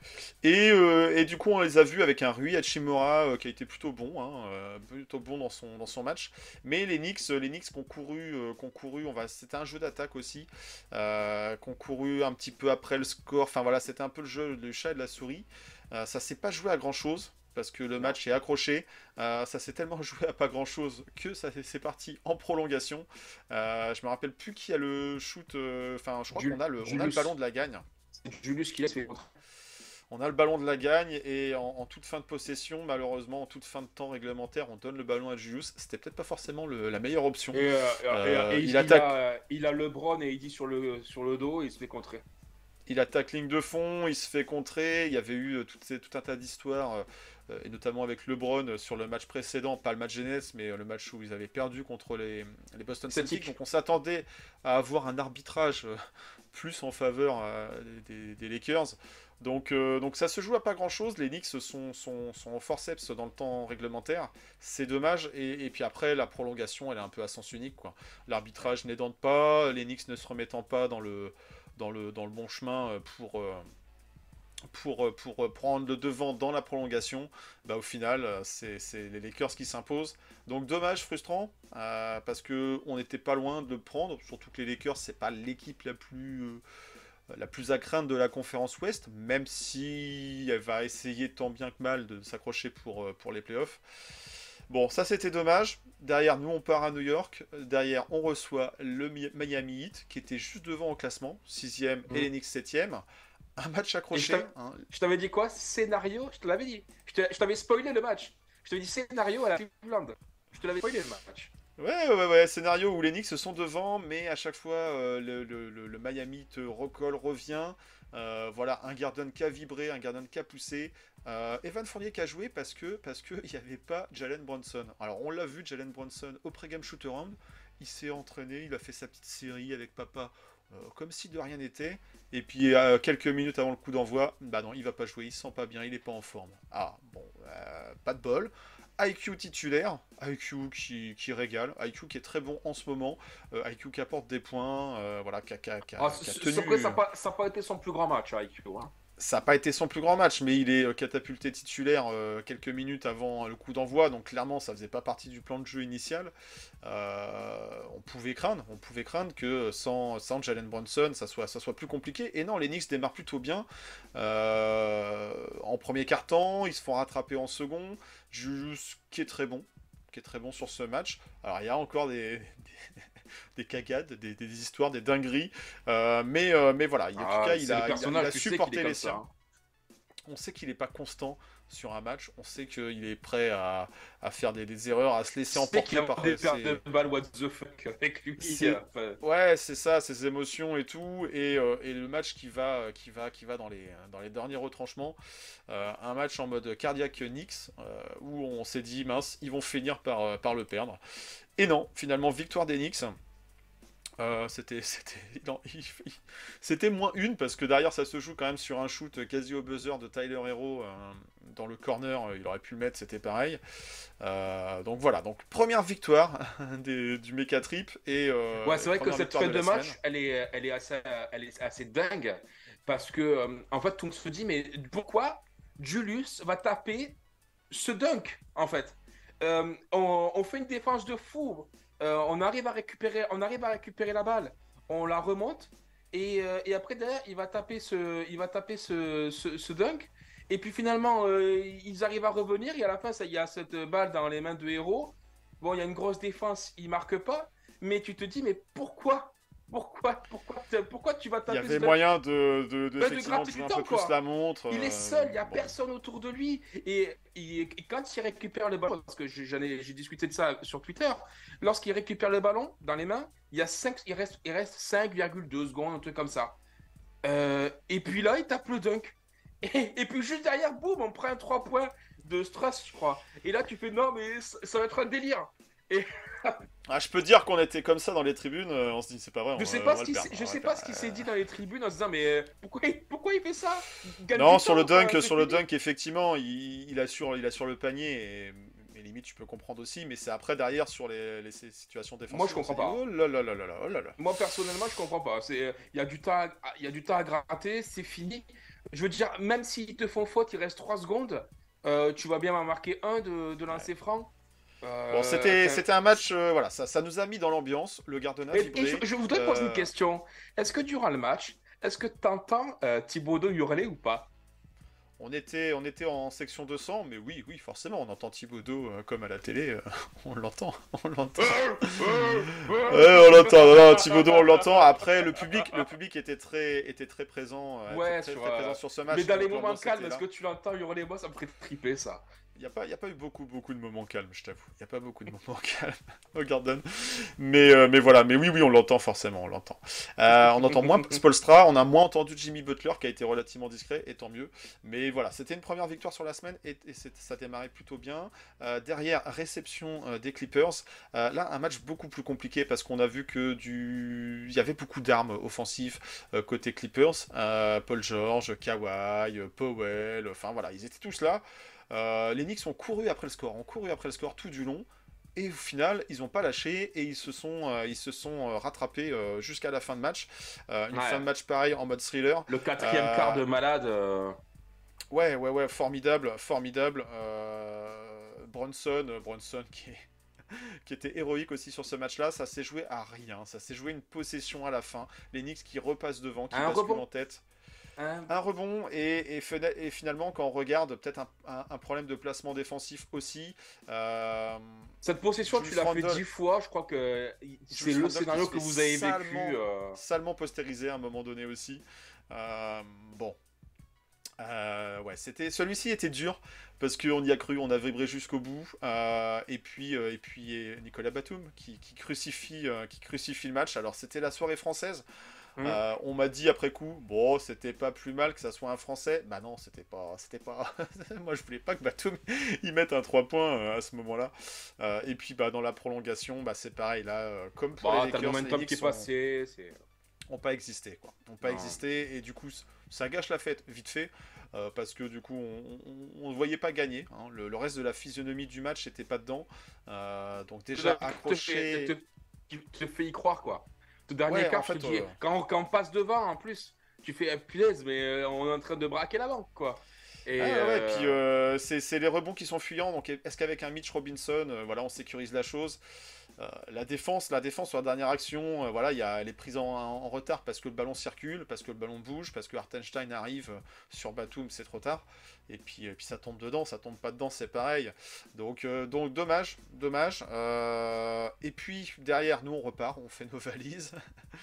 Et, euh, et du coup, on les a vus avec un Rui Hachimura euh, qui a été plutôt bon, hein, euh, plutôt bon dans son, dans son match. Mais les Knicks, euh, les Knicks qui ont couru, euh, qui ont couru, on va, c'était un jeu d'attaque aussi, euh, qui ont couru un petit peu après le score. Enfin voilà, c'était un peu le jeu du chat et de la souris. Euh, ça s'est pas joué à grand chose. Parce que le match est accroché, euh, ça s'est tellement joué à pas grand chose que ça c'est parti en prolongation. Euh, je me rappelle plus qui a le shoot. euh, Enfin, je crois Jul- qu'on a le, on a le Julius. ballon de la gagne. Julius qui laisse fait. On a le ballon de la gagne et en, en toute fin de possession, malheureusement, en toute fin de temps réglementaire, on donne le ballon à Julius. C'était peut-être pas forcément le- la meilleure option. Et, euh, Euh, et- et il il, attaque. a, il a LeBron et il dit sur le, sur le dos et il se fait contrer. il attaque ligne de fond, il se fait contrer. Il y avait eu euh, toutes ces- tout un tas d'histoires, euh, euh, et notamment avec LeBron euh, sur le match précédent, pas le match jeunesse, mais euh, le match où ils avaient perdu contre les, les Boston Celtics. Celtic. Donc on s'attendait à avoir un arbitrage euh, plus en faveur euh, des, des Lakers. Donc, euh, donc ça se joue à pas grand chose. Les Knicks sont, sont, sont en forceps dans le temps réglementaire. C'est dommage. Et, et puis après, la prolongation, elle est un peu à sens unique, quoi. L'arbitrage n'aidant pas, les Knicks ne se remettant pas dans le, dans le, dans le bon chemin euh, pour, euh, pour, euh, pour euh, prendre le devant dans la prolongation. Bah, au final, euh, c'est c'est les Lakers qui s'imposent. Donc dommage, frustrant, euh, parce qu'on n'était pas loin de le prendre. Surtout que les Lakers, c'est pas l'équipe la plus... euh, la plus à craindre de la conférence Ouest, même si elle va essayer tant bien que mal de s'accrocher pour, euh, pour les playoffs. Bon, ça c'était dommage. Derrière, nous on part à New York. Derrière, on reçoit le Mi- Miami Heat, qui était juste devant au classement, sixième Mhm. et les Knicks septième. Un match Et je accroché. t'avais hein. je t'avais dit quoi? Scénario? Je te l'avais dit. Je te- je t'avais spoilé le match. Je t'avais dit scénario à la Cleveland. Je te l'avais spoilé le match. Ouais, ouais, ouais, scénario où les Knicks sont devant, mais à chaque fois, euh, le, le- le- le Miami te recolle, revient. Euh, voilà, un Garden qui a vibré, un Garden qui a poussé. Euh, Evan Fournier qui a joué parce que parce que il n'y avait pas Jalen Brunson. Alors, on l'a vu, Jalen Brunson, au pré-game shoot-around. Il s'est entraîné, il a fait sa petite série avec papa, euh, comme si de rien n'était. Et puis, euh, quelques minutes avant le coup d'envoi, bah non, il va pas jouer, il se sent pas bien, il est pas en forme. Ah, bon, euh, pas de bol. I Q titulaire, I Q qui, qui régale, I Q qui est très bon en ce moment, euh, I Q qui apporte des points, euh, voilà, qui a, qui a- qui a- Ah, qui a c'est tenu. c'est vrai, ça n'a pas, ça a pas été son plus grand match, I Q. Hein. Ça n'a pas été son plus grand match, mais il est euh, catapulté titulaire euh, quelques minutes avant le coup d'envoi, donc clairement ça faisait pas partie du plan de jeu initial. Euh, on pouvait craindre, on pouvait craindre que sans, sans Jalen Brunson, ça soit, ça soit plus compliqué. Et non, les Knicks démarrent plutôt bien. Euh, en premier quart-temps, ils se font rattraper en second. Julius qui est très bon, qui est très bon sur ce match. Alors il y a encore des, des, des cagades, des, des histoires, des dingueries, euh, mais, euh, mais voilà, en tout Ah, cas c'est il le a, il a- il personnage, a tu sais supporté qu'il est les comme ça, siens. hein. On sait qu'il n'est pas constant sur un match, on sait qu'il est prêt à, à faire des, des erreurs, à se laisser C'est qu'il emporter a par des euh, pertes ses... de balles what the fuck avec lui. C'est- euh, enfin, Ouais, c'est ça, ses émotions et tout, et, euh, et le match qui va, qui va, qui va dans, les, dans les derniers retranchements, euh, un match en mode cardiaque Knicks, euh, où on s'est dit, mince, ils vont finir par, euh, par le perdre. Et non, finalement, victoire des Knicks. Euh, c'était, c'était, non, il- il- c'était moins une parce que derrière ça se joue quand même sur un shoot quasi au buzzer de Tyler Hero euh, dans le corner, euh, il aurait pu le mettre, c'était pareil. Euh, donc voilà, donc première victoire des- du Mecha Trip et euh, Ouais, c'est vrai que première cette victoire fin de, la match, semaine. elle est, elle, est assez, elle est assez dingue. Parce que, euh, en fait, tout le monde se dit, mais pourquoi Julius va taper ce dunk, en fait? Euh, on, on fait une défense de fou. Euh, on arrive à récupérer, on arrive à récupérer la balle. On la remonte. Et, euh, et après, derrière, il va taper ce, il va taper ce, ce, ce dunk. Et puis finalement, euh, ils arrivent à revenir. Et à la fin, ça, il y a cette balle dans les mains de Héros. Bon, il y a une grosse défense, il marque pas. Mais tu te dis, mais pourquoi? Pourquoi, pourquoi, pourquoi tu vas Il y taper avait ce dunk? moyen de, de, de, de effectivement, gratter de jouer du un peu temps, quoi. plus la montre. Il est euh, seul, il n'y a bon. personne autour de lui. Et, et- et quand il récupère le ballon, parce que j'ai j'en ai- j'ai discuté de ça sur Twitter, lorsqu'il récupère le ballon dans les mains, il, y a cinq, il reste, il reste cinq virgule deux secondes, un truc comme ça. Euh, et puis là, il tape le dunk. Et, et puis juste derrière, boum, on prend un trois points de Strass, je crois. Et là, tu fais non, mais ça, ça va être un délire. Ah, je peux dire qu'on était comme ça dans les tribunes, euh, on se dit c'est pas vrai. Je on sais va- pas on ce va qu'il le s'est- perdre, je on va sais le pas perdre. ce qui s'est dit dans les tribunes en se disant, mais euh, pourquoi, il- pourquoi il fait ça? Il gagne Non, du sur le temps, dunk, quoi, sur c'est le fini. dunk, effectivement, il, il assure, il assure le panier, et, et limite, tu peux comprendre aussi, mais c'est après, derrière, sur les, les situations défensives. Moi, je comprends on s'est pas. dit, oh là là là là là, oh là là. Moi personnellement, je comprends pas. C'est, il y a du temps, à, il y a du temps à gratter, c'est fini. Je veux dire, même s'ils te font faute, il reste trois secondes. euh, tu vas bien m'en marquer un de, de lancer franc. Euh, Bon, c'était, enfin, c'était un match, euh, voilà, ça, ça nous a mis dans l'ambiance, le Garden a Et, vibré. et je, je voudrais poser euh, une question. Est-ce que durant le match, est-ce que tu entends euh, Thibaudot hurler ou pas? On était, on était en section deux cents, mais oui, oui, forcément, on entend Thibaudot euh, comme à la télé, euh, on l'entend, on l'entend. Ouais, on l'entend, non, non, Thibaudot, on l'entend. Après, le public, le public était très, était très présent, euh, Ouais, très, sur, très euh, présent sur ce match. Mais dans les donc moments l'ambiance calmes, était est-ce là. que tu l'entends hurler? Moi, ça me ferait triper ça. Il n'y a, pas- y a pas eu beaucoup, beaucoup de moments calmes, je t'avoue. Il n'y a pas beaucoup de moments calmes au Garden. Mais, euh, mais voilà, mais oui, oui, on l'entend forcément, on l'entend. Euh, on entend moins Spoelstra, on a moins entendu Jimmy Butler qui a été relativement discret, et tant mieux. Mais voilà, c'était une première victoire sur la semaine et, et c'est- ça démarrait plutôt bien. Euh, derrière, réception euh, des Clippers. Euh, là, un match beaucoup plus compliqué parce qu'on a vu que du... il y avait beaucoup d'armes offensives euh, côté Clippers. Euh, Paul George, Kawhi, euh, Powell, enfin voilà, ils étaient tous là. Euh, les Knicks ont couru après le score, ont couru après le score tout du long. Et au final, ils n'ont pas lâché et ils se sont, euh, ils se sont euh, rattrapés euh, jusqu'à la fin de match. Euh, une Ouais. fin de match pareil en mode thriller. Le quatrième Euh, quart de malade. euh, Ouais, ouais, ouais, formidable, formidable. Euh, Bronson, euh, Bronson qui, est- qui était héroïque aussi sur ce match-là, ça s'est joué à rien. Ça s'est joué une possession à la fin. Les Knicks qui repassent devant, qui Un basculent rebond. en tête. hein. Un rebond et, et, fena- et finalement quand on regarde peut-être un, un- un problème de placement défensif aussi. Euh, Cette possession, tu Julius l'as fait Randle- dix fois. Je crois que c'est Julius le Randle scénario qui que se vous fait avez salement- vécu. euh, salement postérisé à un moment donné aussi. Euh, bon. Euh, ouais, c'était celui-ci était dur parce qu'on y a cru, on a vibré jusqu'au bout. Euh, et puis euh, et puis et Nicolas Batum qui, qui crucifie euh, qui crucifie le match. Alors c'était la soirée française. Mm. Euh, on m'a dit après coup, bon, c'était pas plus mal que ça soit un Français. Bah non, c'était pas, c'était pas. Moi, je voulais pas que Batum y mette un trois points euh, à ce moment-là. Euh, et puis bah dans la prolongation, bah c'est pareil là, euh, comme pour Bah, les t'as le Lakers, les momentum Knicks qui est sont- passé. c'est- ont pas existé quoi, ont pas Non. existé et du coup c- ça gâche la fête vite fait euh, parce que du coup on ne voyait pas gagner. Hein. Le, le reste de la physionomie du match n'était pas dedans. Euh, donc déjà Te- te- accroché. te- Tu te fais y croire, quoi. Tout dernier Ouais, quart, en je te fait, dis, euh, quand, quand on passe devant, en plus, tu fais, eh, punaise, mais euh, on est en train de braquer la banque, quoi. Et, Ah ouais, euh, et puis euh, c'est c'est les rebonds qui sont fuyants. Donc est-ce qu'avec un Mitch Robinson, euh, voilà, on sécurise la chose. Euh, la défense, la défense sur la dernière action, euh, voilà, il y a, elle est prise en, en retard parce que le ballon circule, parce que le ballon bouge, parce que Hartenstein arrive euh, sur Batum, c'est trop tard. Et puis, et puis ça tombe dedans, ça tombe pas dedans, c'est pareil. Donc, euh, donc dommage, dommage. Euh, et puis derrière, nous on repart, on fait nos valises,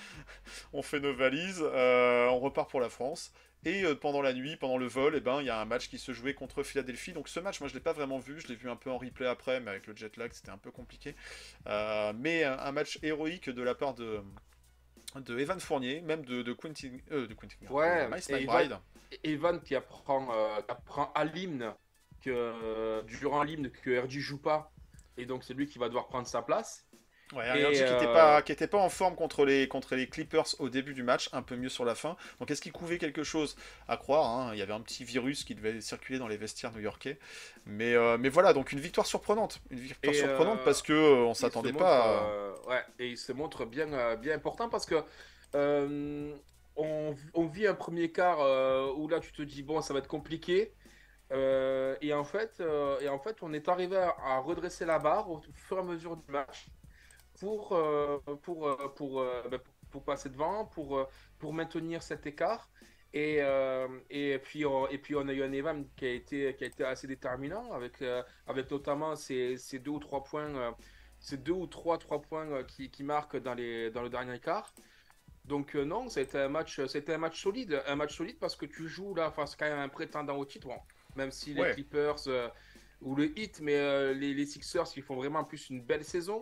on fait nos valises, euh, on repart pour la France. Et euh, pendant la nuit, pendant le vol, eh ben, il y a un match qui se jouait contre Philadelphie. Donc ce match, moi je l'ai pas vraiment vu, je l'ai vu un peu en replay après, mais avec le jet lag c'était un peu compliqué. Euh, mais un, un match héroïque de la part de, de Evan Fournier, même de, de Quentin, euh, de Quentin, Ouais, de Miles et McBride. Evan qui apprend, euh, qui apprend à l'hymne, que, euh, durant l'hymne, que R J joue pas. Et donc, c'est lui qui va devoir prendre sa place. Ouais, Et, R J qui n'était euh, pas, qui était pas en forme contre les, contre les Clippers au début du match, un peu mieux sur la fin. Donc est-ce qu'il couvait quelque chose à croire hein. Il y avait un petit virus qui devait circuler dans les vestiaires new-yorkais. Mais, euh, mais voilà, donc une victoire surprenante. Une victoire Et, surprenante euh, parce que euh, on Il s'attendait se pas montre, à... euh, ouais, et il se montre bien, euh, bien important parce que euh, on, on vit un premier quart euh, où là tu te dis bon ça va être compliqué. Euh, et en fait, euh, et en fait on est arrivé à, à redresser la barre au fur et à mesure du match pour euh, pour euh, pour, euh, bah, pour pour passer devant, pour euh, pour maintenir cet écart. Et, euh, et puis on, et puis on a eu un Evan qui a été qui a été assez déterminant avec euh, avec notamment ces, ces deux ou trois points euh, ces deux ou trois trois points euh, qui, qui marquent dans les dans le dernier quart. Donc euh, non, c'était un match c'était un match solide, un match solide parce que tu joues là face quand même à un prétendant au titre, bon, même si les Ouais. Clippers euh, ou le Heat, mais euh, les, les Sixers qui font vraiment en plus une belle saison.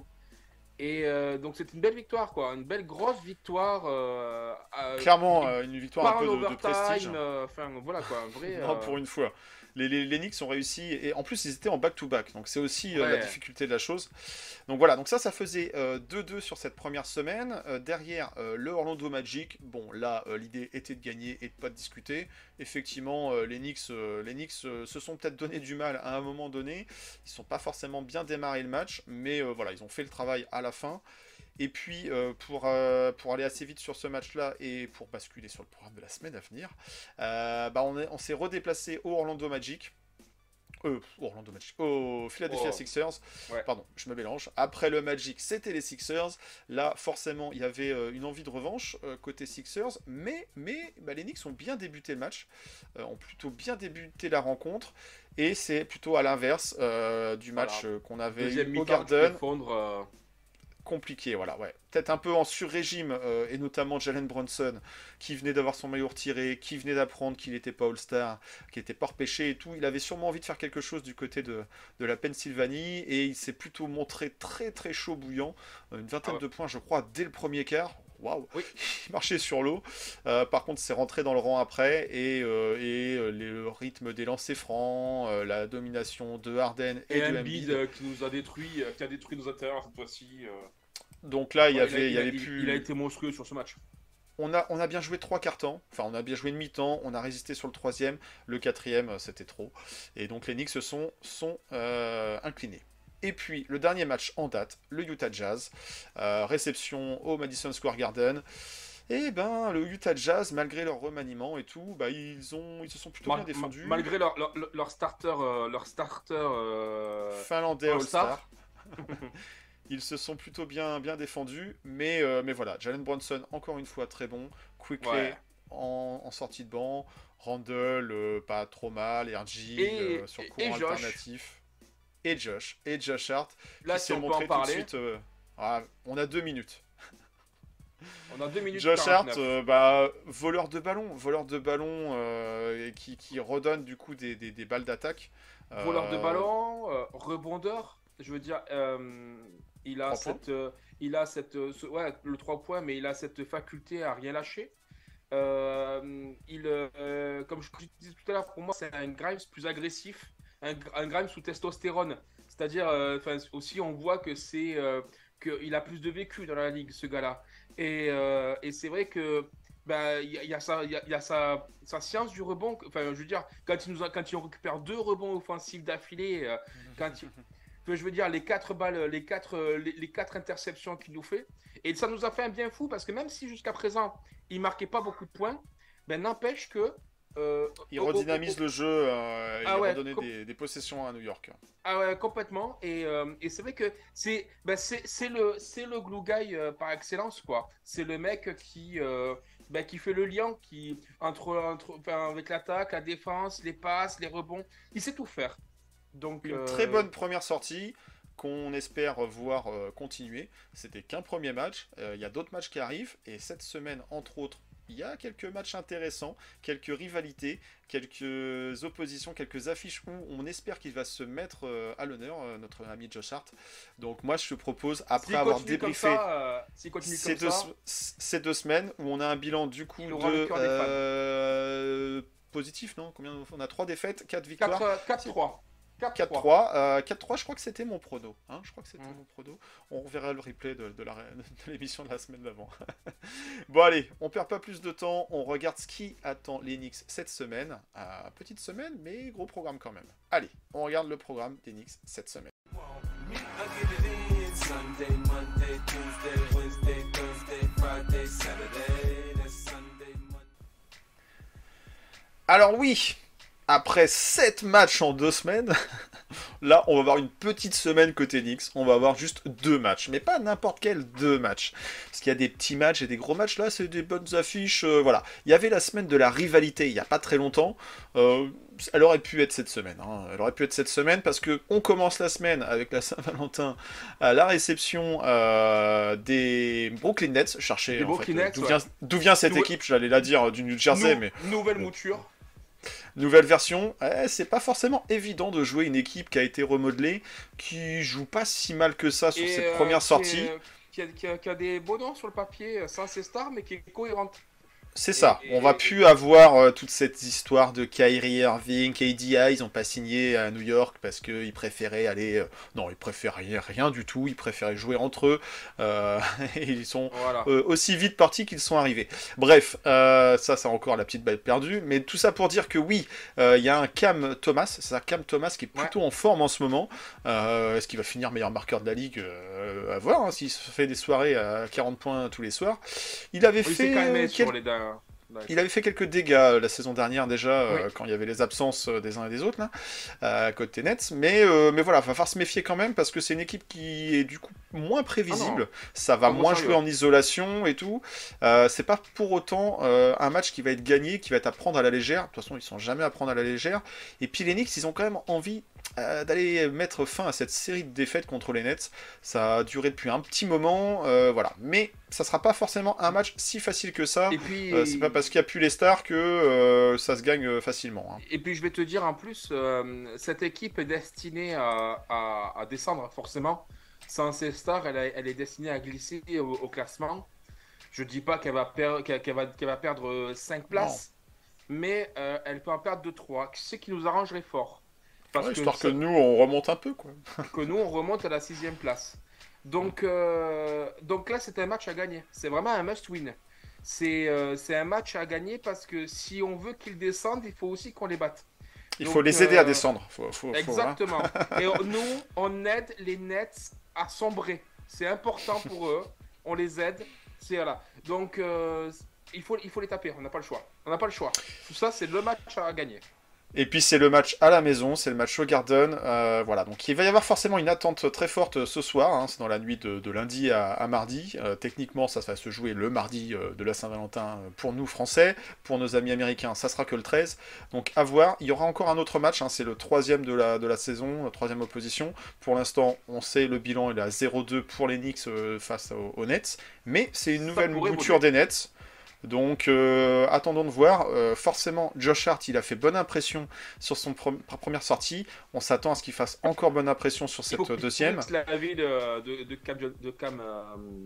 Et euh, donc c'est une belle victoire, quoi, une belle grosse victoire. Euh, à- Clairement, euh, une victoire pas un peu en de, de prestige. overtime, euh, enfin voilà quoi, un vrai. Non, euh, pour une fois. Les, les, les Knicks ont réussi, et en plus ils étaient en back-to-back, donc c'est aussi euh, Ouais. la difficulté de la chose. Donc voilà, donc ça, ça faisait euh, deux deux sur cette première semaine. Euh, derrière, euh, le Orlando Magic, bon là, euh, l'idée était de gagner et de pas de discuter. Effectivement, euh, les Knicks, euh, les Knicks euh, se sont peut-être donné du mal à un moment donné. Ils sont pas forcément bien démarré le match, mais euh, voilà, ils ont fait le travail à la fin. Et puis, euh, pour, euh, pour aller assez vite sur ce match-là et pour basculer sur le programme de la semaine à venir, euh, bah on, est- on s'est redéplacé au Orlando Magic. Euh, au Orlando Magic. Au Philadelphia Oh. Sixers. Ouais. Pardon, je me mélange. Après le Magic, c'était les Sixers. Là, forcément, il y avait euh, une envie de revanche euh, côté Sixers. Mais, mais bah, les Knicks ont bien débuté le match. euh, ont plutôt bien débuté la rencontre. Et c'est plutôt à l'inverse euh, du match Voilà. euh, qu'on avait Deuxième eu au mi-temps, tu peux Garden. fondre, euh, compliqué, voilà, ouais. Peut-être un peu en sur-régime, euh, et notamment Jalen Brunson, qui venait d'avoir son maillot retiré, qui venait d'apprendre qu'il n'était pas All-Star, qu'il était pas repêché et tout. Il avait sûrement envie de faire quelque chose du côté de, de la Pennsylvanie, et il s'est plutôt montré très très chaud bouillant. Une vingtaine Ah ouais. de points, je crois, dès le premier quart. Waouh, Oui. il marchait sur l'eau. Euh, par contre, c'est rentré dans le rang après, et, euh, et euh, les- le rythme des lancers francs, euh, la domination de Harden et, Et de Embiid Embiid. euh, qui nous a détruit, euh, qui a détruit nos intérieurs cette fois-ci. euh. Donc là, il y Ouais, avait, il y a, avait il- plus. il a été monstrueux sur ce match. On a, on a bien joué trois quarts temps, enfin on a bien joué une mi-temps, on a résisté sur le troisième, le quatrième euh, c'était trop. Et donc les Knicks se sont, sont euh, inclinés. Et puis le dernier match en date, le Utah Jazz, euh, réception au Madison Square Garden. Et ben le Utah Jazz, malgré leur remaniement et tout, bah, ils, ont, ils se sont plutôt Ma- bien ma- défendus. malgré leur, leur, leur starter, euh, leur starter euh, Finlandais All-Star. All-Star. Ils se sont plutôt bien, bien défendus, mais, euh, mais voilà, Jalen Brunson, encore une fois, très bon. Quickly Ouais. en, en sortie de banc. Randall, euh, pas trop mal. R G Et- euh, sur et- courant et Josh. alternatif. Et Josh. Et Josh Hart, Là, qui si s'est on peut montré en tout de parler, suite. euh, ah, on a deux minutes. on a deux minutes Josh Hart, quarante-neuf. euh, bah, voleur de ballon. Voleur de ballon euh, et qui, qui redonne du coup des, des, des balles d'attaque. Voleur de Euh, ballon, euh, rebondeur. Je veux dire, euh, il a Trois points. cette, euh, il a cette, euh, ce- ouais, le trois points, mais il a cette faculté à rien lâcher. Euh, il, euh, comme je disais tout à l'heure, pour moi, c'est un Grimes plus agressif, un, un Grimes sous testostérone. C'est-à-dire, euh, enfin, aussi, on voit que c'est, euh, qu'il a plus de vécu dans la ligue, ce gars-là. Et, euh, et c'est vrai que ben, il y, a- il y a, sa, il y a, il y a sa, sa science du rebond. Enfin, je veux dire, quand il nous a- quand il récupère deux rebonds offensifs d'affilée, euh, quand il- enfin, je veux dire, les quatre balles, les quatre, euh, les, les quatre interceptions qu'il nous fait. Et ça nous a fait un bien fou parce que même si jusqu'à présent, il marquait pas beaucoup de points, ben n'empêche que. euh, Il au- au- redynamise au- le jeu, euh, Ah il ouais, redonnait com- des, des possessions à New York. Ah ouais, complètement. Et, euh, et c'est vrai que c'est ben c'est c'est le, c'est le glue guy euh, par excellence, quoi. C'est le mec qui, euh, ben, qui fait le lien qui, entre, entre, enfin, avec l'attaque, la défense, les passes, les rebonds. Il sait tout faire. Donc, Une euh, très bonne première sortie qu'on espère voir euh, continuer. C'était qu'un premier match. Euh, Il y a d'autres matchs qui arrivent. Et cette semaine, entre autres, il y a quelques matchs intéressants, quelques rivalités, quelques oppositions, quelques affiches où on espère qu'il va se mettre euh, à l'honneur, euh, notre ami Josh Hart. Donc moi, je te propose, après s'il avoir continue comme débriefé ça, euh, s'il continue ces comme deux, ça, s- ces deux semaines, où on a un bilan du coup Il aura le de... cœur des fans. euh, positif, non? Combien on a trois défaites, quatre victoires. quatre trois. quatre trois. Euh, quatre trois, je crois que c'était mon prono. Hein, je crois que c'était Mm. mon prono. On reverra le replay de, de la- de l'émission de la semaine d'avant. Bon, allez, on perd pas plus de temps. On regarde ce qui attend les Knicks cette semaine. Euh, petite semaine, mais gros programme quand même. Allez, on regarde le programme des Knicks cette semaine. Me, I get it in Sunday, Monday, Tuesday, Wednesday, Thursday, Friday, Saturday. That's Sunday, Monday. Alors oui, après sept matchs en deux semaines, là on va avoir une petite semaine côté Knicks, on va avoir juste deux matchs, mais pas n'importe quel deux matchs. Parce qu'il y a des petits matchs et des gros matchs, là c'est des bonnes affiches, euh, voilà. Il y avait la semaine de la rivalité il n'y a pas très longtemps, euh, elle aurait pu être cette semaine, hein. Elle aurait pu être cette semaine parce que on commence la semaine avec la Saint-Valentin à la réception euh, des Brooklyn Nets, je cherchais Des en Brooklyn fait, Nets, d'où ouais. vient, d'où vient cette Nou- équipe, j'allais la dire du New Jersey, Nou- mais... Nouvelle mouture. Nouvelle version, eh, c'est pas forcément évident de jouer une équipe qui a été remodelée, qui joue pas si mal que ça sur Et, cette euh, première qui sortie. est- Qui a, qui a- qui a des beaux noms sur le papier, euh, sans ses stars, mais qui est cohérente. C'est ça, et- on va et- plus avoir euh, toute cette histoire de Kyrie Irving, K D I, ils ont pas signé à New York parce qu'ils préféraient aller... euh, non, ils préféraient rien du tout, ils préféraient jouer entre eux, euh, et ils sont Voilà. euh, aussi vite partis qu'ils sont arrivés. Bref, euh, ça c'est encore la petite balle perdue, mais tout ça pour dire que oui, euh, il y a un Cam Thomas, c'est ça, Cam Thomas qui est plutôt en forme en ce moment. Euh, est-ce qu'il va finir meilleur marqueur de la ligue? euh, À voir, hein, s'il se fait des soirées à quarante points tous les soirs. Il avait Oui, fait... c'est quand même euh, sur quel- les dents. il avait fait quelques dégâts euh, la saison dernière déjà, euh, Oui. quand il y avait les absences euh, des uns et des autres, là, euh, côté Nets. Mais, euh, mais voilà, il va falloir se méfier quand même, parce que c'est une équipe qui est du coup moins prévisible. Ça va Pas bon moins sérieux. jouer en isolation et tout. Euh, c'est pas pour autant euh, un match qui va être gagné, qui va être à prendre à la légère. De toute façon, ils sont jamais à prendre à la légère. Et puis les Knicks, ils ont quand même envie euh, d'aller mettre fin à cette série de défaites contre les Nets. Ça a duré depuis un petit moment, euh, voilà. Mais ça sera pas forcément un match si facile que ça. Et puis, Euh, c'est pas parce qu'il n'y a plus les stars que euh, ça se gagne euh, facilement. Hein. et puis je vais te dire en plus, euh, cette équipe est destinée à, à- à descendre forcément. Sans ces stars, elle, a- elle est destinée à glisser au, au classement. Je dis pas qu'elle va, per- qu'elle- qu'elle va, qu'elle va perdre cinq places, mais euh, elle peut en perdre deux trois, ce qui nous arrangerait fort. Parce Ouais, que, histoire ça- que nous, on remonte un peu, quoi. que nous, on remonte à la sixième place. Donc, euh, donc là, c'est un match à gagner. C'est vraiment un must-win. C'est euh, c'est un match à gagner parce que si on veut qu'ils descendent, il faut aussi qu'on les batte. Il Donc, faut les aider à euh, descendre. Faut, faut, faut, hein. Exactement. Et on- nous, on aide les Nets à sombrer. C'est important pour eux. On les aide. C'est voilà. Donc, euh, il, faut, il faut les taper. On n'a pas le choix. On n'a pas le choix. Tout ça, c'est le match à gagner. Et puis c'est le match à la maison, c'est le match au Garden. Euh, voilà, donc il va y avoir forcément une attente très forte ce soir. Hein, c'est dans la nuit de, de lundi à, à mardi. Euh, techniquement, ça va se jouer le mardi euh, de la Saint-Valentin pour nous Français. Pour nos amis américains, ça sera que le treize. Donc à voir. Il y aura encore un autre match. Hein, c'est le troisième de la, de la saison, la troisième opposition. Pour l'instant, on sait le bilan il est à zéro deux pour les Knicks euh, face aux, aux Nets. Mais c'est une Ça nouvelle pourrait mouture évoluer. des Nets. Donc, euh, attendons de voir. Euh, forcément, Josh Hart, il a fait bonne impression sur son pre- première sortie. On s'attend à ce qu'il fasse encore bonne impression sur Il cette faut qu'il deuxième. fixe la vie de, de, de Cam. Jo- De Cam, euh,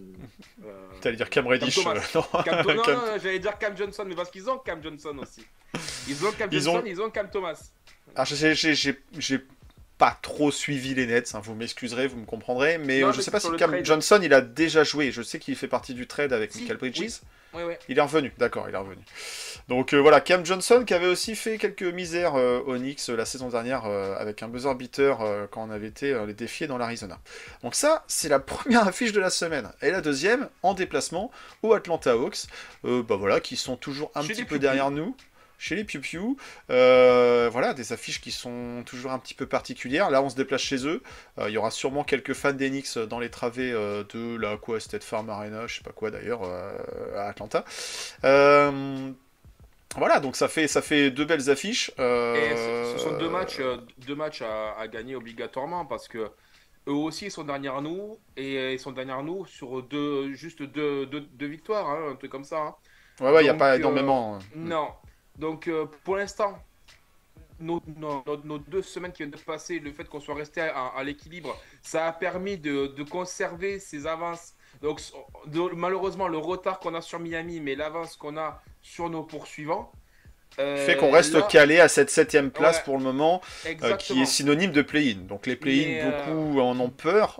euh, T'allais dire Cam Reddish. Thomas. euh, non. Cam- non, Cam- non, non, j'allais dire Cam Johnson, mais parce qu'ils ont Cam Johnson aussi. Ils ont Cam Ils Johnson, ont- ils ont Cam Thomas. Ah, j'ai- j'ai j'ai- j'ai pas trop suivi les Nets, hein, vous m'excuserez, vous me comprendrez, mais Non, euh, mais je sais c'est pas sur si le Cam trade. Johnson, il a déjà joué. Je sais qu'il fait partie du trade avec Si, Michael Bridges. oui. Oui, oui. Il est revenu, d'accord, il est revenu. Donc euh, voilà, Cam Johnson qui avait aussi fait quelques misères euh, aux Knicks euh, la saison dernière euh, avec un buzzer beater euh, quand on avait été euh, les défier dans l'Arizona. Donc ça, c'est la première affiche de la semaine. Et la deuxième, en déplacement, aux Atlanta Hawks, euh, bah voilà, qui sont toujours un Chez petit les peu Piu-Piu. derrière nous. Chez les Piu Piu, euh, voilà, des affiches qui sont toujours un petit peu particulières. Là, on se déplace chez eux. Euh, il y aura sûrement quelques fans des Knicks dans les travées euh, de la quoi, State Farm Arena, je sais pas quoi d'ailleurs, euh, à Atlanta. Euh, voilà, donc ça fait, ça fait deux belles affiches. Euh, Et ce, ce sont deux matchs, euh, deux matchs à, à gagner obligatoirement parce que eux aussi ils sont derrière nous et ils sont derrière nous sur deux, juste deux, deux, deux victoires, hein, un truc comme ça. Hein. Ouais, ouais, il n'y a Donc, pas euh, énormément. Non. Donc euh, pour l'instant, nos, nos- nos- nos deux semaines qui viennent de passer, le fait qu'on soit resté à, à l'équilibre, ça a permis de, de conserver ces avances. Donc de- malheureusement, le retard qu'on a sur Miami, mais l'avance qu'on a sur nos poursuivants. euh, Fait qu'on reste là- calé à cette septième place Ouais, pour le moment, euh, Exactement. qui est synonyme de play-in. Donc les play-in, Mais, euh, beaucoup en ont peur.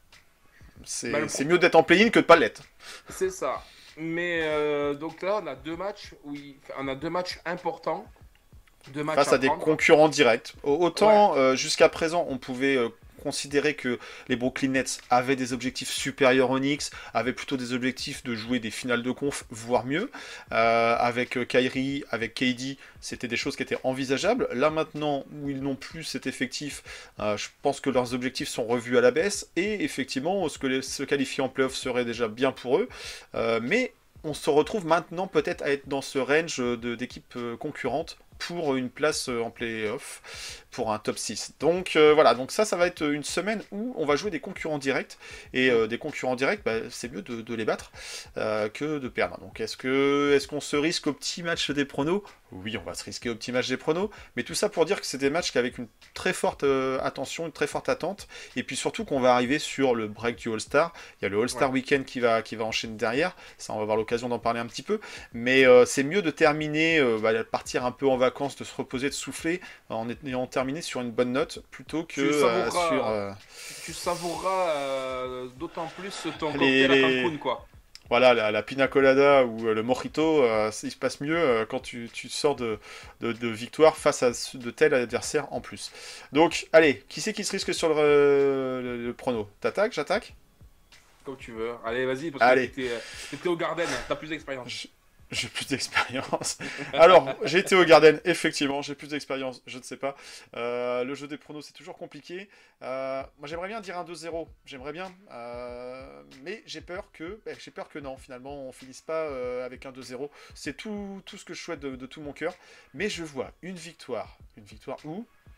C'est Bah, le c'est pro- mieux d'être en play-in que de pas l'être. C'est ça. Mais euh, donc là, on a deux matchs où il- on a deux matchs importants, deux matchs Face à des prendre. concurrents directs. Au- Autant euh, jusqu'à présent, on pouvait euh, considérer que les Brooklyn Nets avaient des objectifs supérieurs aux Knicks, avaient plutôt des objectifs de jouer des finales de conf, voire mieux. Euh, avec euh, Kyrie, avec K D, c'était des choses qui étaient envisageables. Là maintenant, où ils n'ont plus cet effectif, euh, je pense que leurs objectifs sont revus à la baisse. Et effectivement, ce que les- se qualifier en playoff serait déjà bien pour eux. Euh, mais on se retrouve maintenant peut-être à être dans ce range de- d'équipes euh, concurrentes pour une place euh, en play-off, pour un top six. Donc euh, voilà, donc ça, ça va être une semaine où on va jouer des concurrents directs, et euh, des concurrents directs, bah, c'est mieux de, de les battre euh, que de perdre. Donc est-ce que est-ce qu'on se risque au petit match des pronos? Oui, on va se risquer au petit match des pronos, mais tout ça pour dire que c'est des matchs avec une très forte euh, attention, une très forte attente, et puis surtout qu'on va arriver sur le break du All-Star. Il y a le All-Star Ouais. Weekend qui va, qui va enchaîner derrière, ça on va avoir l'occasion d'en parler un petit peu, mais euh, c'est mieux de terminer, euh, bah, de partir un peu en vacances, de se reposer, de souffler, en ayant terminé sur une bonne note, plutôt que Tu euh, savoureras- sur... euh, Tu savoureras euh, d'autant plus ton Les- cocktail les- à Cancun, quoi. Voilà, la, la pina colada ou euh, le mojito, euh, il se passe mieux euh, quand tu, tu sors de, de, de victoire face à ce- de tels adversaires en plus. Donc, allez, qui c'est qui se risque sur le, le, le prono? T'attaques, j'attaque? Comme tu veux. Allez, vas-y, parce Allez. que t'étais t'étais au Garden, t'as plus d'expérience. Je- J'ai plus d'expérience. Alors, j'ai été au Garden, effectivement, j'ai plus d'expérience, je ne sais pas. Euh, le jeu des pronos, c'est toujours compliqué. Euh, moi, j'aimerais bien dire un deux zéro, j'aimerais bien. Euh, mais j'ai peur que ben, j'ai peur que non, finalement, on finisse pas euh, avec un deux zéro. C'est tout, tout ce que je souhaite de, de tout mon cœur. Mais je vois une victoire. Une victoire où?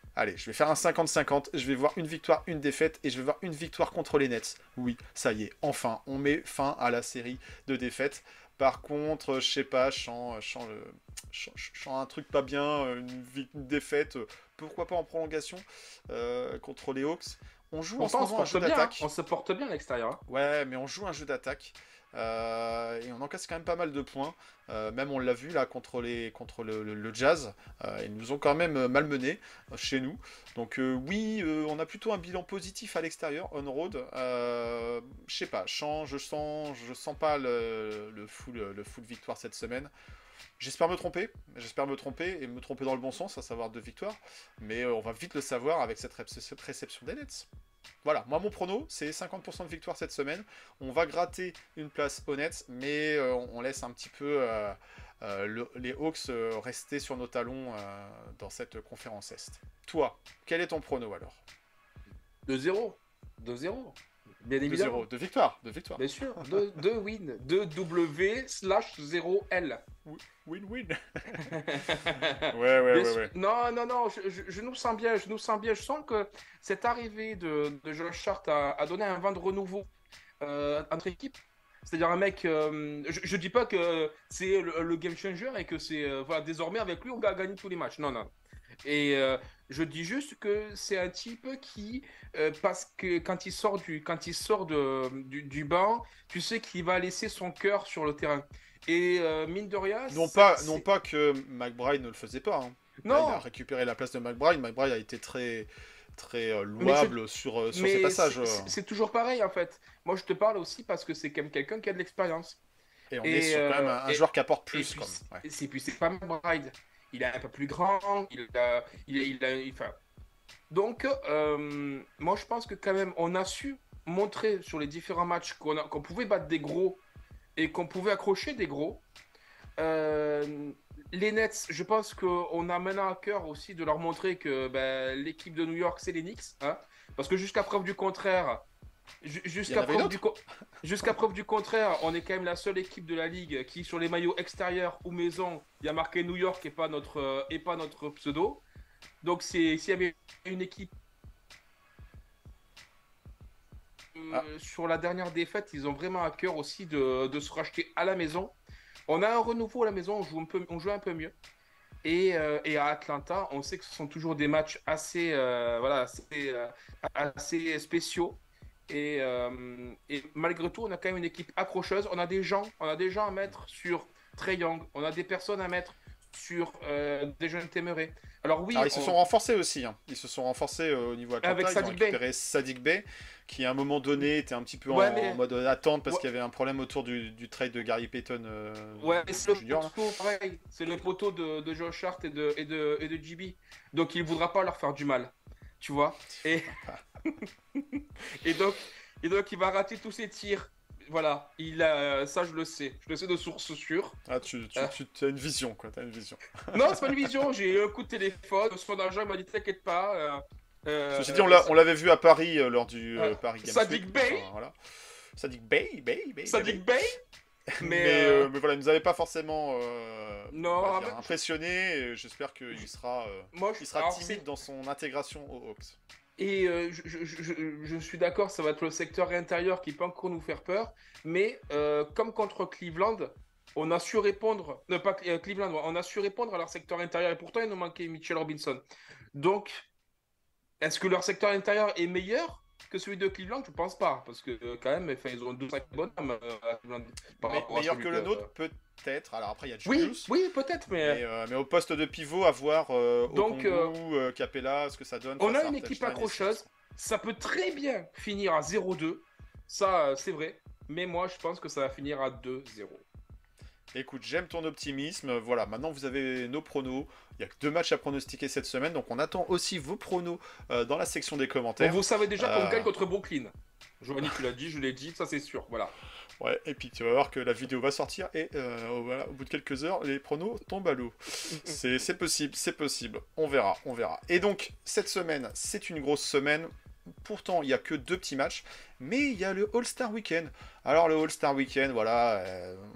Allez, je vais faire un cinquante cinquante. Je vais voir une victoire, une défaite. Et je vais voir une victoire contre les Nets. Oui, ça y est, enfin, on met fin à la série de défaites. Par contre, je sais pas, je sens, je sens, le, je sens- je sens un truc pas bien, une, vi- une défaite, euh, pourquoi pas en prolongation euh, contre les Hawks. On joue en ce Pourtant, on se moment un jeu porte bien, hein. d'attaque. On se porte bien à l'extérieur, hein. Ouais, mais on joue un jeu d'attaque. Euh, et on encaisse quand même pas mal de points. Euh, même on l'a vu là contre, les, contre le, le- le Jazz. Euh, ils nous ont quand même malmenés euh, chez nous. Donc euh, oui, euh, on a plutôt un bilan positif à l'extérieur, on road. Euh, je sais pas, je sens, je sens, je sens pas le, le full, le full victoire cette semaine. J'espère me tromper, j'espère me tromper et me tromper dans le bon sens, à savoir deux victoires. Mais euh, on va vite le savoir avec cette, ré- cette réception des Nets. Voilà, moi mon prono, c'est cinquante pour cent de victoire cette semaine. On va gratter une place honnête, mais euh, on laisse un petit peu euh, euh, le- les Hawks euh, rester sur nos talons euh, dans cette conférence Est. Toi, quel est ton prono alors? deux zéro. deux zéro. Bien deux évidemment. zéro, de victoire, de victoire. Bien sûr. deux win. deux W slash zéro L. Win-win. Ouais, ouais, Bien ouais, sûr. ouais. Non, non, non, je, je- je nous sens bien, je nous sens bien. Je sens que cette arrivée de, de Josh Hart a, a donné un vent de renouveau euh, à notre équipe. C'est-à-dire un mec, euh, je, je dis pas que c'est le, le game changer et que c'est, euh, voilà, désormais avec lui on va gagner tous les matchs. Non, non. Et euh, je dis juste que c'est un type qui, euh, parce que quand il sort du, quand il sort de, du, du banc, tu sais qu'il va laisser son cœur sur le terrain. Et euh, mine de rien, Non c'est- pas, c'est- non pas que McBride ne le faisait pas. hein. Là, non, il a récupéré la place de McBride. McBride a été très, très euh, Mais je- louable sur, euh, sur ses mais passages. c'est euh. c'est- c'est toujours pareil en fait. Moi, je te parle aussi parce que c'est quand même quelqu'un qui a de l'expérience. Et on Et, est sur quand même euh, un, un et- joueur qui apporte Et plus. puis, Quand c'est- même. Ouais. et puis c'est pas McBride. Il est un peu plus grand. Il a, il a, il a- il- enfin. Donc, euh, moi, je pense que quand même, on a su montrer sur les différents matchs qu'on a- qu'on pouvait battre des gros et qu'on pouvait accrocher des gros. Euh, les Nets, je pense qu'on a maintenant à cœur aussi de leur montrer que ben, l'équipe de New York, c'est les Knicks. Hein, parce que jusqu'à preuve du contraire, ju- Il y en jusqu'à avait une preuve, du co- jusqu'à preuve du contraire, on est quand même la seule équipe de la ligue qui, sur les maillots extérieurs ou maison, il y a marqué New York et pas notre, euh, et pas notre pseudo. Donc, c'est- s'il y avait une équipe. euh, Ah. Sur la dernière défaite, ils ont vraiment à cœur aussi de, de se racheter à la maison. On a un renouveau à la maison, on joue un peu, on joue un peu mieux. Et, euh, et à Atlanta, on sait que ce sont toujours des matchs assez, euh, voilà, assez, euh, assez spéciaux. Et, euh, et malgré tout, on a quand même une équipe accrocheuse. On a des gens, on a des gens à mettre sur Trae Young. On a des personnes à mettre sur euh, des jeunes téméraires. Alors oui, Alors, ils se on- sont renforcés aussi. hein. Ils se sont renforcés euh, au niveau Atlanta. Avec Ils ont Saddiq Bey. récupéré Saddiq Bey, qui à un moment donné était un petit peu Ouais, en, mais- en mode attente parce Ouais. qu'il y avait un problème autour du, du trade de Gary Payton euh, ouais, c'est le Junior. là. poteau, pareil. C'est le poteau de, de Josh Hart et de, et de, et de J B. Donc il ne voudra pas leur faire du mal. Tu vois. Et... et, donc, et donc il va rater tous ses tirs. Voilà, il a, ça je le sais. Je le sais de source sûre. Ah, tu, tu, Euh. tu- tu as une vision, quoi. Tu as une vision. Non, c'est pas une vision. J'ai eu un coup de téléphone. Son agent m'a dit t'inquiète pas. euh, euh, Ceci dit, on l'a- on l'avait vu à Paris euh, lors du euh, Ah, Paris Games Saddiq Week. Bey. Enfin, voilà. Saddiq Bey, Bey, Bey. Saddiq Bey. Bey. Mais, Mais, euh, euh, mais voilà, il nous avait pas forcément euh, Non, on va en dire, fait, impressionné. et J'espère qu'il sera, euh, moi, je, il sera alors, timide c'est- dans son intégration aux Hawks. Et euh, je, je- je- je suis d'accord, ça va être le secteur intérieur qui peut encore nous faire peur. Mais euh, comme contre Cleveland, on a su répondre. Non, pas euh, Cleveland, on a su répondre à leur secteur intérieur. Et pourtant, il nous manquait Mitchell Robinson. Donc, est-ce que leur secteur intérieur est meilleur que celui de Cleveland? Je pense pas. Parce que euh, quand même, enfin, ils ont deux sacrés bonhommes euh, à Cleveland. par Mais- rapport à meilleur celui que de- le nôtre, peut-être. Alors après, il y a Oui, Julius. oui, peut-être, mais. Mais, euh, mais au poste de pivot, à voir euh, Donc, Okongwu, euh, Capella, ce que ça donne. On face a à une équipe Hartenstein et accrocheuse. Smith. Ça peut très bien finir à zéro deux. Ça, euh, c'est vrai. Mais moi, je pense que ça va finir à deux zéro. Écoute, j'aime ton optimisme. Voilà, maintenant vous avez nos pronos. Il n'y a que deux matchs à pronostiquer cette semaine, donc on attend aussi vos pronos euh, dans la section des Donc, commentaires. vous savez déjà qu'on Euh. gagne contre Brooklyn. Giovanni, tu l'as dit, je l'ai dit, ça c'est sûr. Voilà. Ouais, et puis tu vas voir que la vidéo va sortir et euh, voilà, au bout de quelques heures, les pronos tombent à l'eau. C'est c'est possible, c'est possible. On verra, on verra. Et donc, cette semaine, c'est une grosse semaine. Pourtant, il n'y a que deux petits matchs, mais il y a le All-Star Weekend. Alors, le All-Star Weekend, voilà, euh,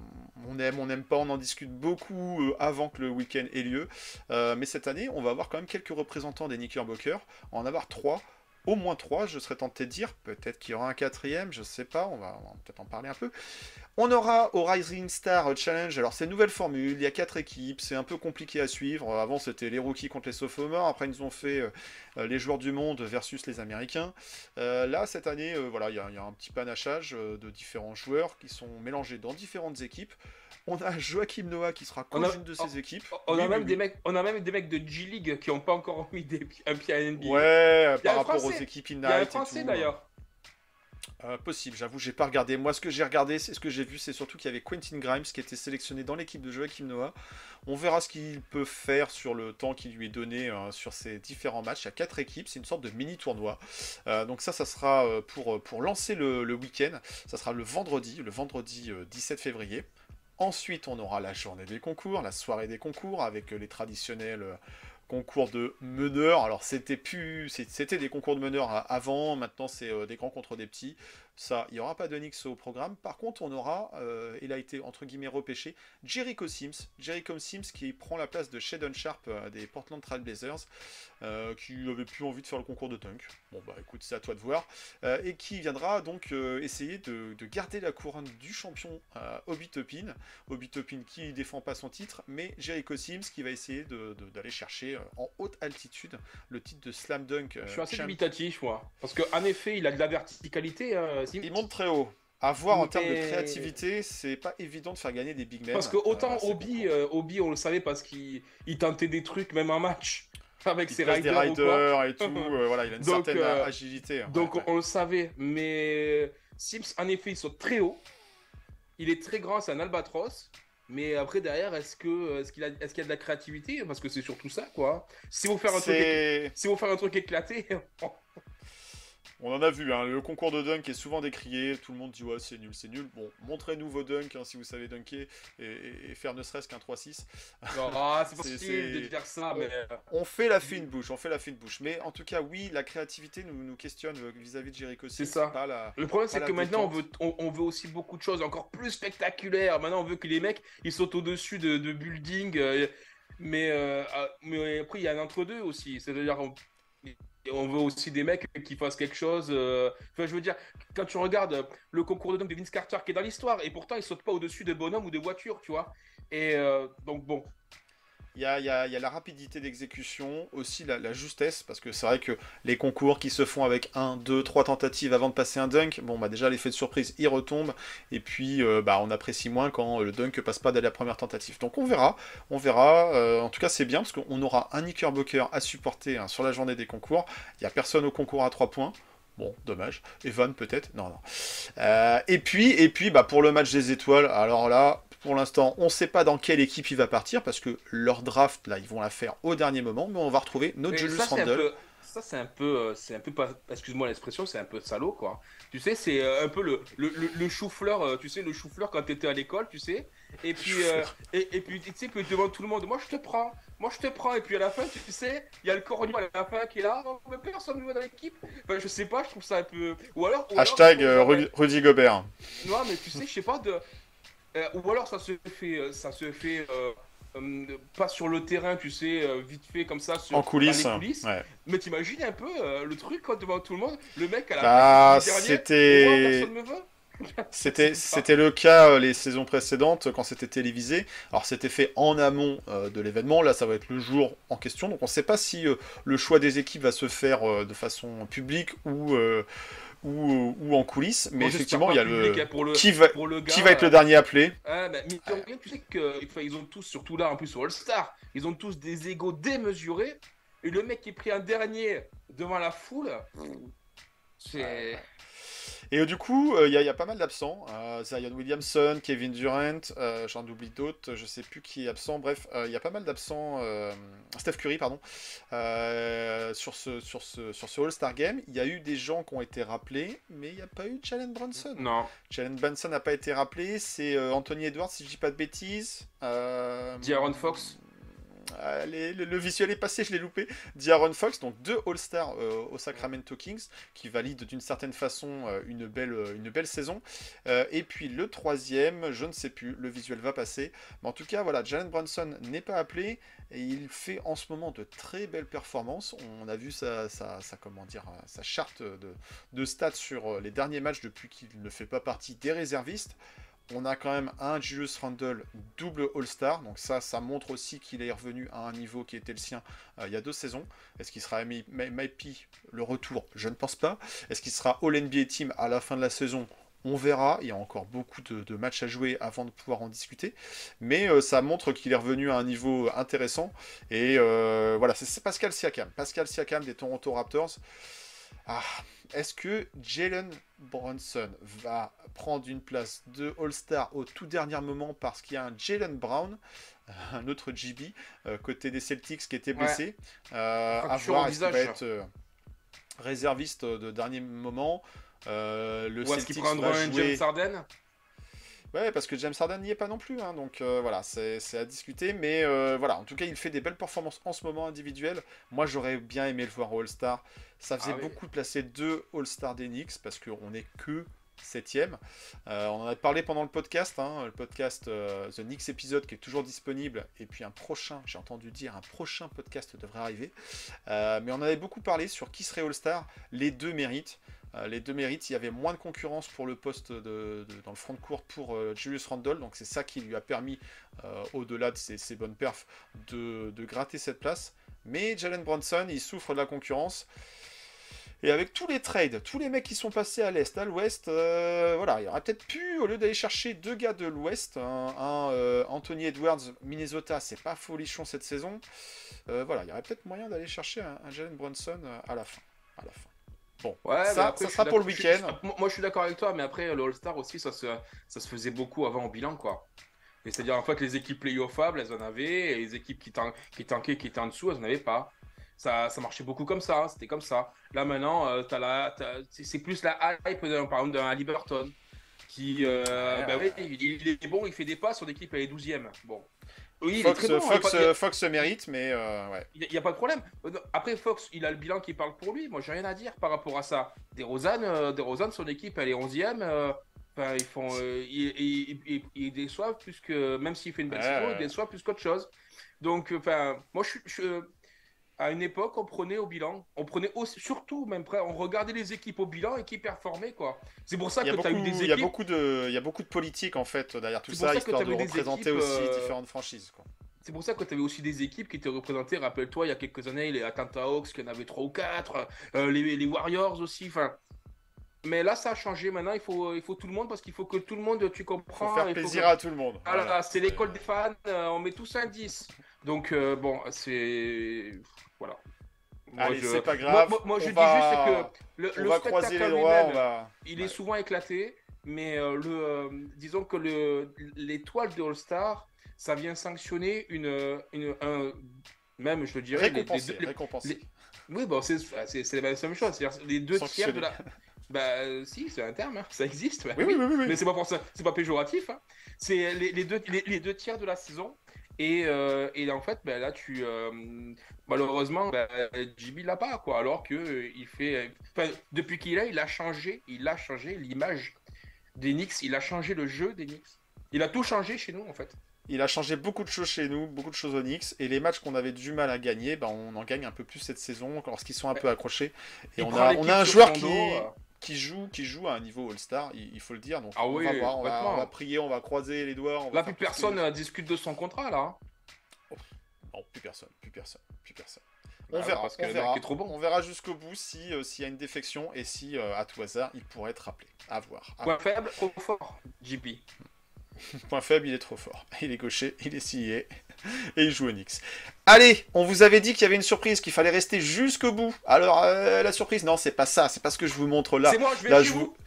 on aime, on n'aime pas, on en discute beaucoup euh, avant que le week-end ait lieu. Euh, mais cette année, on va avoir quand même quelques représentants des Knickerbockers. On va en avoir trois. Au moins trois, je serais tenté de dire. Peut-être qu'il y aura un quatrième, je sais pas. On va, on va peut-être en parler un peu. On aura au Rising Star Challenge. Alors, c'est une nouvelle formule. Il y a quatre équipes. C'est un peu compliqué à suivre. Avant, c'était les rookies contre les sophomores. Après, ils nous ont fait euh, les joueurs du monde versus les Américains. Euh, là, cette année, euh, voilà, il y, a, il y a un petit panachage euh, de différents joueurs qui sont mélangés dans différentes équipes. On a Joachim Noah qui sera coach d'une de ces équipes. On, Oui, a oui, même oui. des mecs, on a même des mecs de G-League qui n'ont pas encore mis des, un pied à N B A. Ouais, Il y a par un rapport Français. aux équipes Il y a un Ignite et Français tout. d'ailleurs. Euh, possible, j'avoue, j'ai pas regardé. Moi, ce que j'ai regardé, c'est ce que j'ai vu, c'est surtout qu'il y avait Quentin Grimes qui était sélectionné dans l'équipe de Joachim Noah. On verra ce qu'il peut faire sur le temps qui lui est donné euh, sur ces différents matchs. Il y a quatre équipes, c'est une sorte de mini tournoi. Euh, donc ça, ça sera euh, pour, pour lancer le, le week-end. Ça sera le vendredi, le vendredi euh, dix-sept février. Ensuite, on aura la journée des concours, la soirée des concours avec les traditionnels euh, concours de meneurs. Alors, c'était plus, c'était des concours de meneurs avant, maintenant c'est euh, des grands contre des petits. Ça, il n'y aura pas de Knicks au programme. Par contre, on aura, euh, il a été entre guillemets repêché, Jericho Sims. Jericho Sims qui prend la place de Shadon Sharp euh, des Portland Trail Blazers, euh, qui avait plus envie de faire le concours de dunk. Bon bah écoute, c'est à toi de voir. Euh, et qui viendra donc euh, essayer de, de garder la couronne du champion euh, Obi Toppin. Obi Toppin qui ne défend pas son titre, mais Jericho Sims qui va essayer de, de, d'aller chercher euh, en haute altitude le titre de Slam Dunk. Euh, Je suis assez champ- dubitatif, moi. Parce qu'en effet, il a de la verticalité. Hein, Sims. Il monte très haut. À voir en Mais- termes de créativité, c'est pas évident de faire gagner des big men. Parce que autant Euh, c'est Obi, pour- euh, Obi, on le savait parce qu'il il tentait des trucs même en match avec il ses place des riders. ou quoi. riders et tout. euh, voilà, il a une Donc, certaine euh, agilité. Donc Ouais, ouais. on le savait. Mais Sims, en effet, il saute très haut. Il est très grand, c'est un albatros. Mais après, derrière, est-ce que est-ce qu'il a, est-ce qu'il y a de la créativité? Parce que c'est surtout ça, quoi. Si vous faire un truc, écl- C'est- si vous faire un truc éclaté, On en a vu, hein, le concours de dunk est souvent décrié, tout le monde dit ouais c'est nul, c'est nul. Bon, montrez-nous vos dunks hein, si vous savez dunker et, et- et faire ne serait-ce qu'un trois six. non, ah, c'est C'est- possible c'est- de dire ça, mais On fait la fine bouche, on fait la fine bouche. Mais en tout cas, oui, la créativité nous, nous questionne euh, vis-à-vis de Jericho C'est Sims, ça. pas la- le problème pas c'est la que maintenant on détente. veut, on, on veut aussi beaucoup de choses encore plus spectaculaires. Maintenant on veut que les mecs ils sautent au-dessus de, de buildings, euh, mais, euh, ah, mais après il y a un entre-deux aussi. C'est-à-dire on, on veut aussi des mecs qui fassent quelque chose. euh, Enfin, je veux dire, quand tu regardes le concours de dunk de Vince Carter qui est dans l'histoire, et pourtant il saute pas au-dessus de bonhommes ou de voitures, tu vois. Et euh, donc bon, Il y a, il y a- il y a la rapidité d'exécution, aussi la, la justesse, parce que c'est vrai que les concours qui se font avec un, deux, trois tentatives avant de passer un dunk, bon bah déjà l'effet de surprise il retombe, et puis euh, bah, on apprécie moins quand le dunk passe pas dès la première tentative. Donc on verra, on verra, euh, en tout cas c'est bien, parce qu'on aura un Knickerbocker à supporter hein, sur la journée des concours, il n'y a personne au concours à trois points. Bon, dommage. Evan peut-être. Non, non. Euh, et puis, et puis, bah pour le match des étoiles, alors là, pour l'instant, on ne sait pas dans quelle équipe il va partir parce que leur draft là, ils vont la faire au dernier moment, mais on va retrouver notre et Julius ça c'est un Randle. peu, ça c'est un peu, euh, c'est un peu pas, excuse-moi l'expression, c'est un peu salaud quoi. Tu sais, c'est euh, un peu le, le, le, le chou-fleur, euh, tu sais, le chou-fleur quand t'étais à l'école, tu sais. Et puis, euh, et, et puis, tu sais, puis devant tout le monde, moi je te prends, moi je te prends. Et puis à la fin, tu sais, il y a le corneau à la fin qui est là, oh, mais personne ne veut dans l'équipe. Enfin, je sais pas, je trouve ça un peu. Ou alors. Ou Hashtag alors, euh, Ru- Rudy Gobert. non, mais tu sais, je sais pas de. Euh, ou alors ça se fait, euh, ça se fait euh, euh, pas sur le terrain, tu sais, euh, vite fait comme ça, sur, En coulisses. dans les coulisses. Ouais. Mais t'imagines un peu euh, le truc quoi, devant tout le monde, le mec à la Ah, fin, il est dernier, c'était- moi, personne me veut. C'était, C'est pas- c'était le cas euh, les saisons précédentes quand c'était télévisé. Alors c'était fait en amont euh, de l'événement. Là, ça va être le jour en question. Donc on ne sait pas si euh, le choix des équipes va se faire euh, de façon publique ou, euh, ou, ou en coulisses. Mais Bon, j'espère effectivement, pas il y a public, le hein, pour le, qui va, pour le gars, qui va être euh, le dernier appelé. Ah, bah, mine de rien, tu sais que, enfin, ils ont tous, surtout là, en plus sur All-Star, ils ont tous des égos démesurés. Et le mec qui est pris un dernier devant la foule, c'est. Et euh, du coup, il y, a- y a pas mal d'absents. Euh, Zion Williamson, Kevin Durant, euh, j'en oublie d'autres, je sais plus qui est absent. Bref, il y a pas mal d'absents. euh, Steph Curry, pardon. Euh, sur ce, sur ce, sur ce All-Star Game, il y a eu des gens qui ont été rappelés, mais il n'y a pas eu Jalen Brunson. Non. Jalen Brunson n'a pas été rappelé. C'est euh, Anthony Edwards, si je dis pas de bêtises. Euh, D'Aaron Fox. Allez, le, le visuel est passé, je l'ai loupé. D'Aaron Fox, donc deux All-Stars euh, au Sacramento Kings, qui valident d'une certaine façon euh, une, belle, euh, une belle saison. Euh, et puis le troisième, je ne sais plus, le visuel va passer. Mais en tout cas, voilà, Jalen Brunson n'est pas appelé. Et il fait en ce moment de très belles performances. On a vu sa, sa, sa, comment dire, sa charte de, de stats sur les derniers matchs depuis qu'il ne fait pas partie des réservistes. On a quand même un Julius Randle double All-Star, donc ça, ça montre aussi qu'il est revenu à un niveau qui était le sien euh, il y a deux saisons. Est-ce qu'il sera M I P le retour? Je ne pense pas. Est-ce qu'il sera All-N B A Team à la fin de la saison? On verra. Il y a encore beaucoup de, de matchs à jouer avant de pouvoir en discuter, mais euh, ça montre qu'il est revenu à un niveau intéressant. Et euh, voilà, c'est Pascal Siakam, Pascal Siakam des Toronto Raptors. Ah, est-ce que Jalen Brunson va prendre une place de All-Star au tout dernier moment parce qu'il y a un Jalen Brown, un autre J B, euh, côté des Celtics qui était blessé, ouais. euh, à voir, est-ce qu'il va être euh, réserviste de dernier moment, euh, le Ou est-ce Celtics qu'il prendra va un jouer... James Harden? Ouais, parce que James Harden n'y est pas non plus, hein, donc euh, voilà, c'est à discuter, mais euh, voilà, en tout cas, il fait des belles performances en ce moment individuelles. Moi, j'aurais bien aimé le voir au All-Star. Ça faisait ah, oui. beaucoup de placer deux All-Star des Knicks, parce qu'on n'est que septième. Euh, on en a parlé pendant le podcast, hein, le podcast euh, The Knicks épisode qui est toujours disponible, et puis un prochain, j'ai entendu dire, un prochain podcast devrait arriver. Euh, mais on en avait beaucoup parlé sur qui serait All-Star. Les deux méritent. Euh, les deux mérites, il y avait moins de concurrence pour le poste de, de, dans le front de court pour euh, Julius Randle, donc c'est ça qui lui a permis, euh, au-delà de ses, ses bonnes perfs, de, de gratter cette place. Mais Jalen Brunson, il souffre de la concurrence. Et avec tous les trades, tous les mecs qui sont passés à l'Est, à l'Ouest, euh, voilà, il aurait peut-être pu, au lieu d'aller chercher deux gars de l'Ouest, un, un euh, Anthony Edwards, Minnesota, c'est pas folichon cette saison, euh, voilà, il y aurait peut-être moyen d'aller chercher un, un Jalen Brunson à la fin. À la fin. Bon, ouais, ça, après, ça sera pour le week-end. Moi, je suis d'accord avec toi, mais après, le All-Star aussi, ça se, ça se faisait beaucoup avant en bilan, quoi. C'est-à-dire, en fait, les équipes playoffables, elles en avaient, et les équipes qui, tan qui tankaient, qui étaient en dessous, elles n'en avaient pas. Ça, ça marchait beaucoup comme ça, c'était comme ça. Là, maintenant, euh, c'est plus la hype, par exemple, d'un Haliburton, qui, euh, ouais, bah, ouais. Oui, il, il est bon, il fait des passes, son équipe, elle est douzième. Bon. Oui, Fox, il est très bon. Fox, il a... Fox se mérite, mais euh, ouais. Il n'y a, a pas de problème. Après, Fox, il a le bilan qui parle pour lui. Moi, j'ai rien à dire par rapport à ça. DeRozan, euh, DeRozan, son équipe, elle est onzième. Euh, enfin, ils font, euh, ils, ils, ils, ils déçoivent plus que, même s'il fait une belle ouais, saison, ouais. ils déçoivent plus qu'autre chose. Donc, enfin, moi, je suis. À une époque, on prenait au bilan, on prenait aussi, surtout même près, on regardait les équipes au bilan et qui performaient, quoi. C'est pour ça que tu as eu des équipes. Il y a beaucoup de, il y a beaucoup de politique en fait derrière tout ça, histoire de représenter équipes, aussi euh... différentes franchises, quoi. C'est pour ça que tu avais aussi des équipes qui étaient représentées. Rappelle-toi, il y a quelques années, les Atlanta Hawks, qui en avaient trois ou quatre, euh, les, les Warriors aussi. Enfin, mais là, ça a changé. Maintenant, il faut, il faut tout le monde parce qu'il faut que tout le monde, tu comprends. Il faut faire il plaisir faut que... à tout le monde. Voilà, voilà. C'est l'école des fans. Euh, on met tous un dix. Donc euh, bon, c'est voilà. Moi, Allez, je... c'est pas grave. Moi, moi je va... dis juste que le, on le va spectacle les droits, on va... il est ouais. souvent éclaté, mais euh, le, euh, disons que le l'étoile de All-Star, ça vient sanctionner une, une un, même je le dirais récompensé, les, les, récompensé. Les... Oui, bon, c'est c'est la même chose. C'est-à-dire les deux tiers de la. Bah si, c'est un terme, hein. Ça existe. Bah, oui, oui, oui, oui, oui. Mais c'est pas pour ça, c'est pas péjoratif. Hein. C'est les, les deux les, les deux tiers de la saison. Et, euh, et en fait, bah, là, tu euh, malheureusement, bah, J B l'a pas, quoi. Alors que euh, il fait, enfin, depuis qu'il est, il a changé, il a changé l'image des Knicks, il a changé le jeu des Knicks. Il a tout changé chez nous, en fait. Il a changé beaucoup de choses chez nous, beaucoup de choses aux Knicks, et les matchs qu'on avait du mal à gagner, bah, on en gagne un peu plus cette saison, lorsqu'ils sont un ouais. peu accrochés. Et il on a, on a un joueur qui, dos, euh... qui joue, qui joue à un niveau All-Star, il, il faut le dire. Donc ah on oui, va voir, on va, on va prier, on va croiser les doigts. On va là, plus personne ne discute de son contrat, là. Oh, non, plus personne, plus personne, plus personne. On bah, verra, parce que on verra, trop bon. On verra jusqu'au bout si euh, s'il y a une défection et si, euh, à tout hasard, il pourrait être rappelé. À voir. À Point voir. faible, trop fort, J P. Point faible, il est trop fort. Il est gaucher, il est scié et il joue au Knicks. Allez, on vous avait dit qu'il y avait une surprise, qu'il fallait rester jusqu'au bout. Alors, euh, la surprise, non, c'est pas ça. C'est pas ce que je vous montre là. C'est moi, je vais là, chez je vous. vous...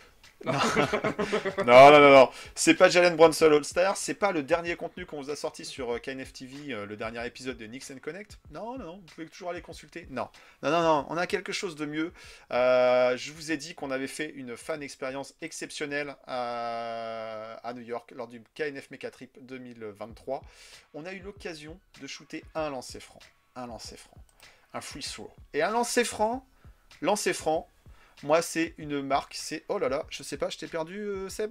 Non, non, non, non, non. C'est pas Jalen Brunson All-Star, c'est pas le dernier contenu qu'on vous a sorti sur euh, K N F T V, euh, le dernier épisode de Knicks and Connect. Non, non, non, vous pouvez toujours aller consulter. Non, non, non, non, on a quelque chose de mieux. Euh, je vous ai dit qu'on avait fait une fan expérience exceptionnelle à, à New York lors du K N F Mecha Trip deux mille vingt-trois. On a eu l'occasion de shooter un lancer franc, un lancer franc, un free throw. Et un lancer franc, lancer franc, moi, c'est une marque, c'est... Oh là là, je sais pas, je t'ai perdu, euh, Seb.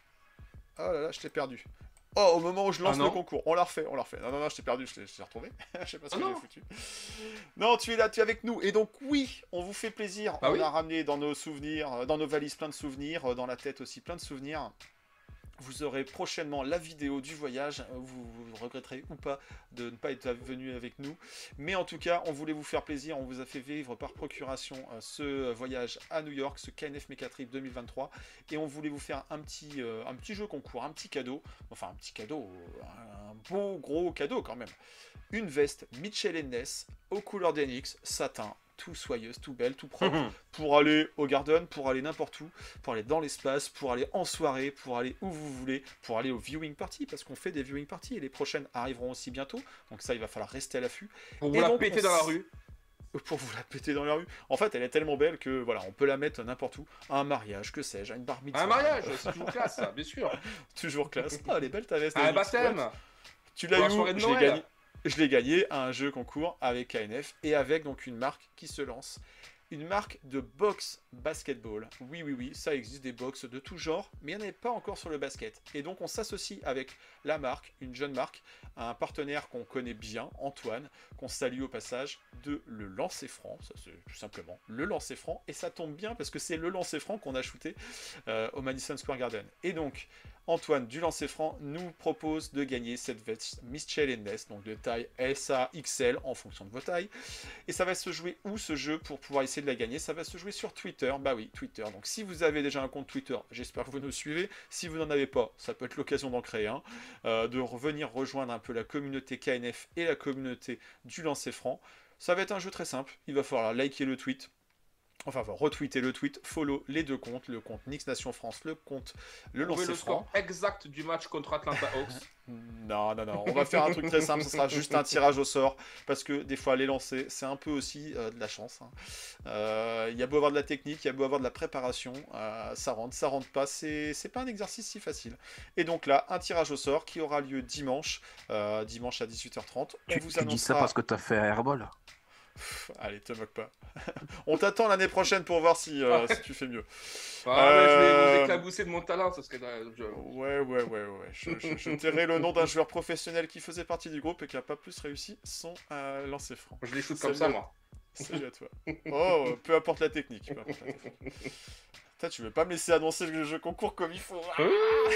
Oh là là, je t'ai perdu. Oh, au moment où je lance Ah le concours. On l'a refait, on l'a refait. Non, non, non, je t'ai perdu, je t'ai je t'ai retrouvé. Je sais pas ce Ah que non. j'ai foutu. Non, tu es là, tu es avec nous. Et donc, oui, on vous fait plaisir. Ah on oui. a ramené dans nos souvenirs, euh, dans nos valises plein de souvenirs, euh, dans la tête aussi plein de souvenirs. Vous aurez prochainement la vidéo du voyage. Vous, vous regretterez ou pas de ne pas être venu avec nous. Mais en tout cas, on voulait vous faire plaisir. On vous a fait vivre par procuration euh, ce voyage à New York, ce K N F Mecha Trip deux mille vingt-trois. Et on voulait vous faire un petit, euh, un petit jeu concours, un petit cadeau. Enfin, un petit cadeau, un beau gros cadeau quand même. Une veste Mitchell and Ness aux couleurs d'Enix, satin, tout soyeuse, tout belle, tout propre, Mhm. pour aller au Garden, pour aller n'importe où, pour aller dans l'espace, pour aller en soirée, pour aller où vous voulez, pour aller au viewing party, parce qu'on fait des viewing parties et les prochaines arriveront aussi bientôt, donc ça il va falloir rester à l'affût. Pour Et vous la donc, péter on dans la s- rue. Pour vous la péter dans la rue. En fait, elle est tellement belle que voilà, on peut la mettre n'importe où, à un mariage, que sais-je, à une bar mitzvah. Un mariage, c'est toujours classe, ça, bien sûr. Toujours classe. Ah, elle est belle ta veste. Un Alex. Ouais, baptême. tu Pour l'as la eu soirée où de Je l'ai Noël. gagné. Je l'ai gagné à un jeu concours avec K N F et avec donc une marque qui se lance. Une marque de box basketball. Oui, oui, oui, ça existe des box de tout genre, mais il n'y en avait pas encore sur le basket. Et donc on s'associe avec la marque, une jeune marque, un partenaire qu'on connaît bien, Antoine, qu'on salue au passage, de le lancer franc. Ça c'est tout simplement le lancer franc. Et ça tombe bien parce que c'est le lancer franc qu'on a shooté euh, au Madison Square Garden. Et donc Antoine du lancer franc nous propose de gagner cette veste Mitchell and Ness, donc de taille S A X L en fonction de vos tailles. Et ça va se jouer où ce jeu pour pouvoir essayer de la gagner? Ça va se jouer sur Twitter. Bah oui, Twitter. Donc si vous avez déjà un compte Twitter, j'espère que vous nous suivez. Si vous n'en avez pas, ça peut être l'occasion d'en créer un, euh, de revenir rejoindre un peu la communauté K N F et la communauté du lancer franc. Ça va être un jeu très simple. Il va falloir liker le tweet. Enfin, enfin, retweeter le tweet, follow les deux comptes, le compte Knicks Nation France, le compte le Trouvez lancer le franc. score exact du match contre Atlanta Hawks. Non, non, non, on va faire un truc très simple, ce sera juste un tirage au sort, parce que des fois les lancers, c'est un peu aussi euh, de la chance. hein. Euh, Il y a beau avoir de la technique, il y a beau avoir de la préparation, euh, ça rentre, ça rentre pas, c'est c'est pas un exercice si facile. Et donc là, un tirage au sort qui aura lieu dimanche, euh, dimanche à dix-huit heures trente. On Tu, vous tu dis ça annoncera... parce que t'as fait un airball. Pff, allez, te moque pas. On t'attend l'année prochaine pour voir si, euh, si tu fais mieux. Ah, mais je vais Euh, vous éclabousser de mon talent, ça serait. je- Ouais, ouais, ouais, ouais. Je, je, je tairai le nom d'un joueur professionnel qui faisait partie du groupe et qui a pas plus réussi son euh, lancer franc. Je les shoot comme Salut ça, à- moi. Salut à toi. Oh, peu importe la technique. Peu importe la technique. Putain, tu veux pas me laisser annoncer le jeu concours comme il faut. Ah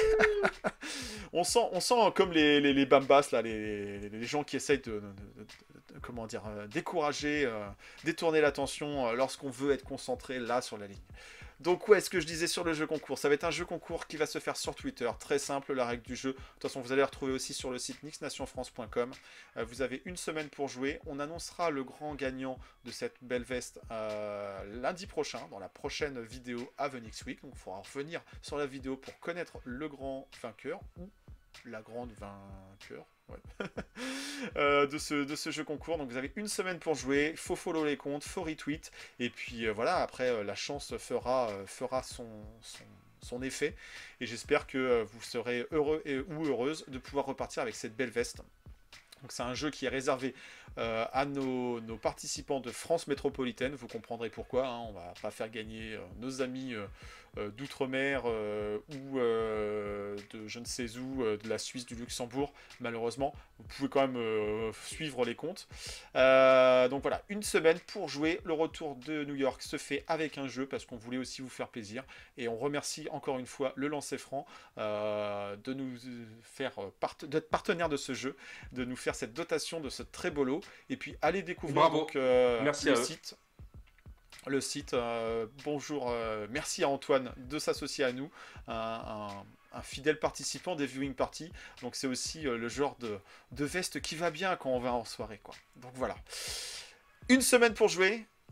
on sent, on sent comme les, les, les bambas, là, les, les, les gens qui essayent de, de- de- de- comment dire, euh, décourager, euh, détourner l'attention euh, lorsqu'on veut être concentré là sur la ligne. Donc ouais, ce que je disais sur le jeu concours, ça va être un jeu concours qui va se faire sur Twitter, très simple la règle du jeu. De toute façon, vous allez la retrouver aussi sur le site knicks nation france point com. Euh, vous avez une semaine pour jouer. On annoncera le grand gagnant de cette belle veste euh, lundi prochain, dans la prochaine vidéo Have a Knicks Week. Donc il faudra revenir sur la vidéo pour connaître le grand vainqueur ou la grande vainqueur. Ouais. euh, de, ce, de ce jeu concours. Donc vous avez une semaine pour jouer, il faut follow les comptes, faut retweet, et puis euh, voilà, après euh, la chance fera, euh, fera son, son, son effet, et j'espère que euh, vous serez heureux et, ou heureuse de pouvoir repartir avec cette belle veste. Donc c'est un jeu qui est réservé euh, à nos, nos participants de France métropolitaine, vous comprendrez pourquoi, hein, on va pas faire gagner euh, nos amis euh, euh, d'outre-mer euh, ou euh, de je ne sais où, euh, de la Suisse, du Luxembourg, malheureusement. Vous pouvez quand même euh, suivre les comptes. Euh, donc voilà, une semaine pour jouer. Le retour de New York se fait avec un jeu parce qu'on voulait aussi vous faire plaisir. Et on remercie encore une fois le lancer franc euh, de nous faire part- d'être partenaire de ce jeu, de nous faire cette dotation de ce très beau lot. Et puis allez découvrir Bravo. donc, euh, Merci le à eux. site. Le site, euh, bonjour, euh, merci à Antoine de s'associer à nous, un, un- un fidèle participant des viewing parties. Donc c'est aussi euh, le genre de, de veste qui va bien quand on va en soirée, quoi. Donc voilà. Une semaine pour jouer.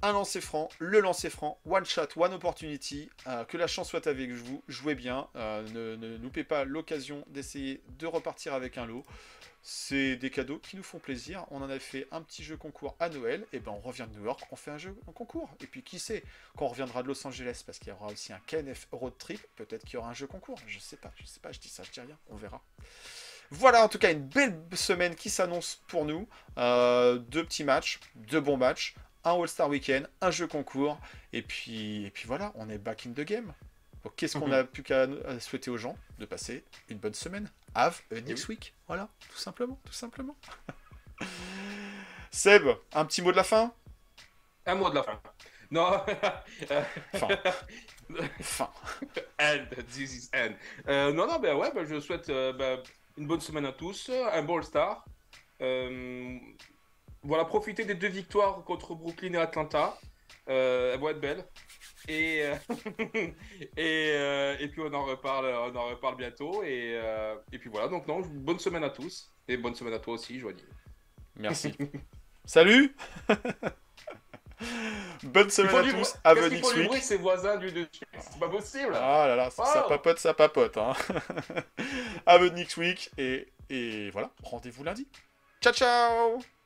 un lancer franc, le lancer franc, one shot, one opportunity. Euh, que la chance soit avec vous, jouez bien. Euh, ne, ne loupez pas l'occasion d'essayer de repartir avec un lot. C'est des cadeaux qui nous font plaisir. On en a fait un petit jeu concours à Noël. Et ben on revient de New York, on fait un jeu en concours. Et puis qui sait, quand on reviendra de Los Angeles, parce qu'il y aura aussi un K N F Road Trip, peut-être qu'il y aura un jeu concours. Je sais pas, je sais pas, je dis ça, je dis rien, on verra. Voilà, en tout cas, une belle semaine qui s'annonce pour nous. Euh, deux petits matchs, deux bons matchs, un All-Star Weekend, un jeu concours. Et puis, et puis voilà, on est back in the game. Donc, qu'est-ce qu'on a plus qu'à souhaiter aux gens? De passer une bonne semaine. Have a next week. Voilà, tout simplement, tout simplement. Seb, un petit mot de la fin? Un mot de la fin. Non. Fin. Fin. End. This is end. Euh, non, non, ben ouais, ben je souhaite euh, ben, une bonne semaine à tous, un bon All-Star. Euh, voilà, profitez des deux victoires contre Brooklyn et Atlanta. Euh, elles vont être belles. Et, euh, et, euh, et puis on en reparle, on en reparle bientôt. Et, euh, et puis voilà, donc non, bonne semaine à tous. Et bonne semaine à toi aussi, Joanie. Merci. Salut. Bonne semaine à tous. Have a next week. Bruit, ses voisins du dessus. C'est pas possible. Ah là là, ça, ça papote, ça papote. Hein. Have a next week. Et, et voilà, rendez-vous lundi. Ciao, ciao.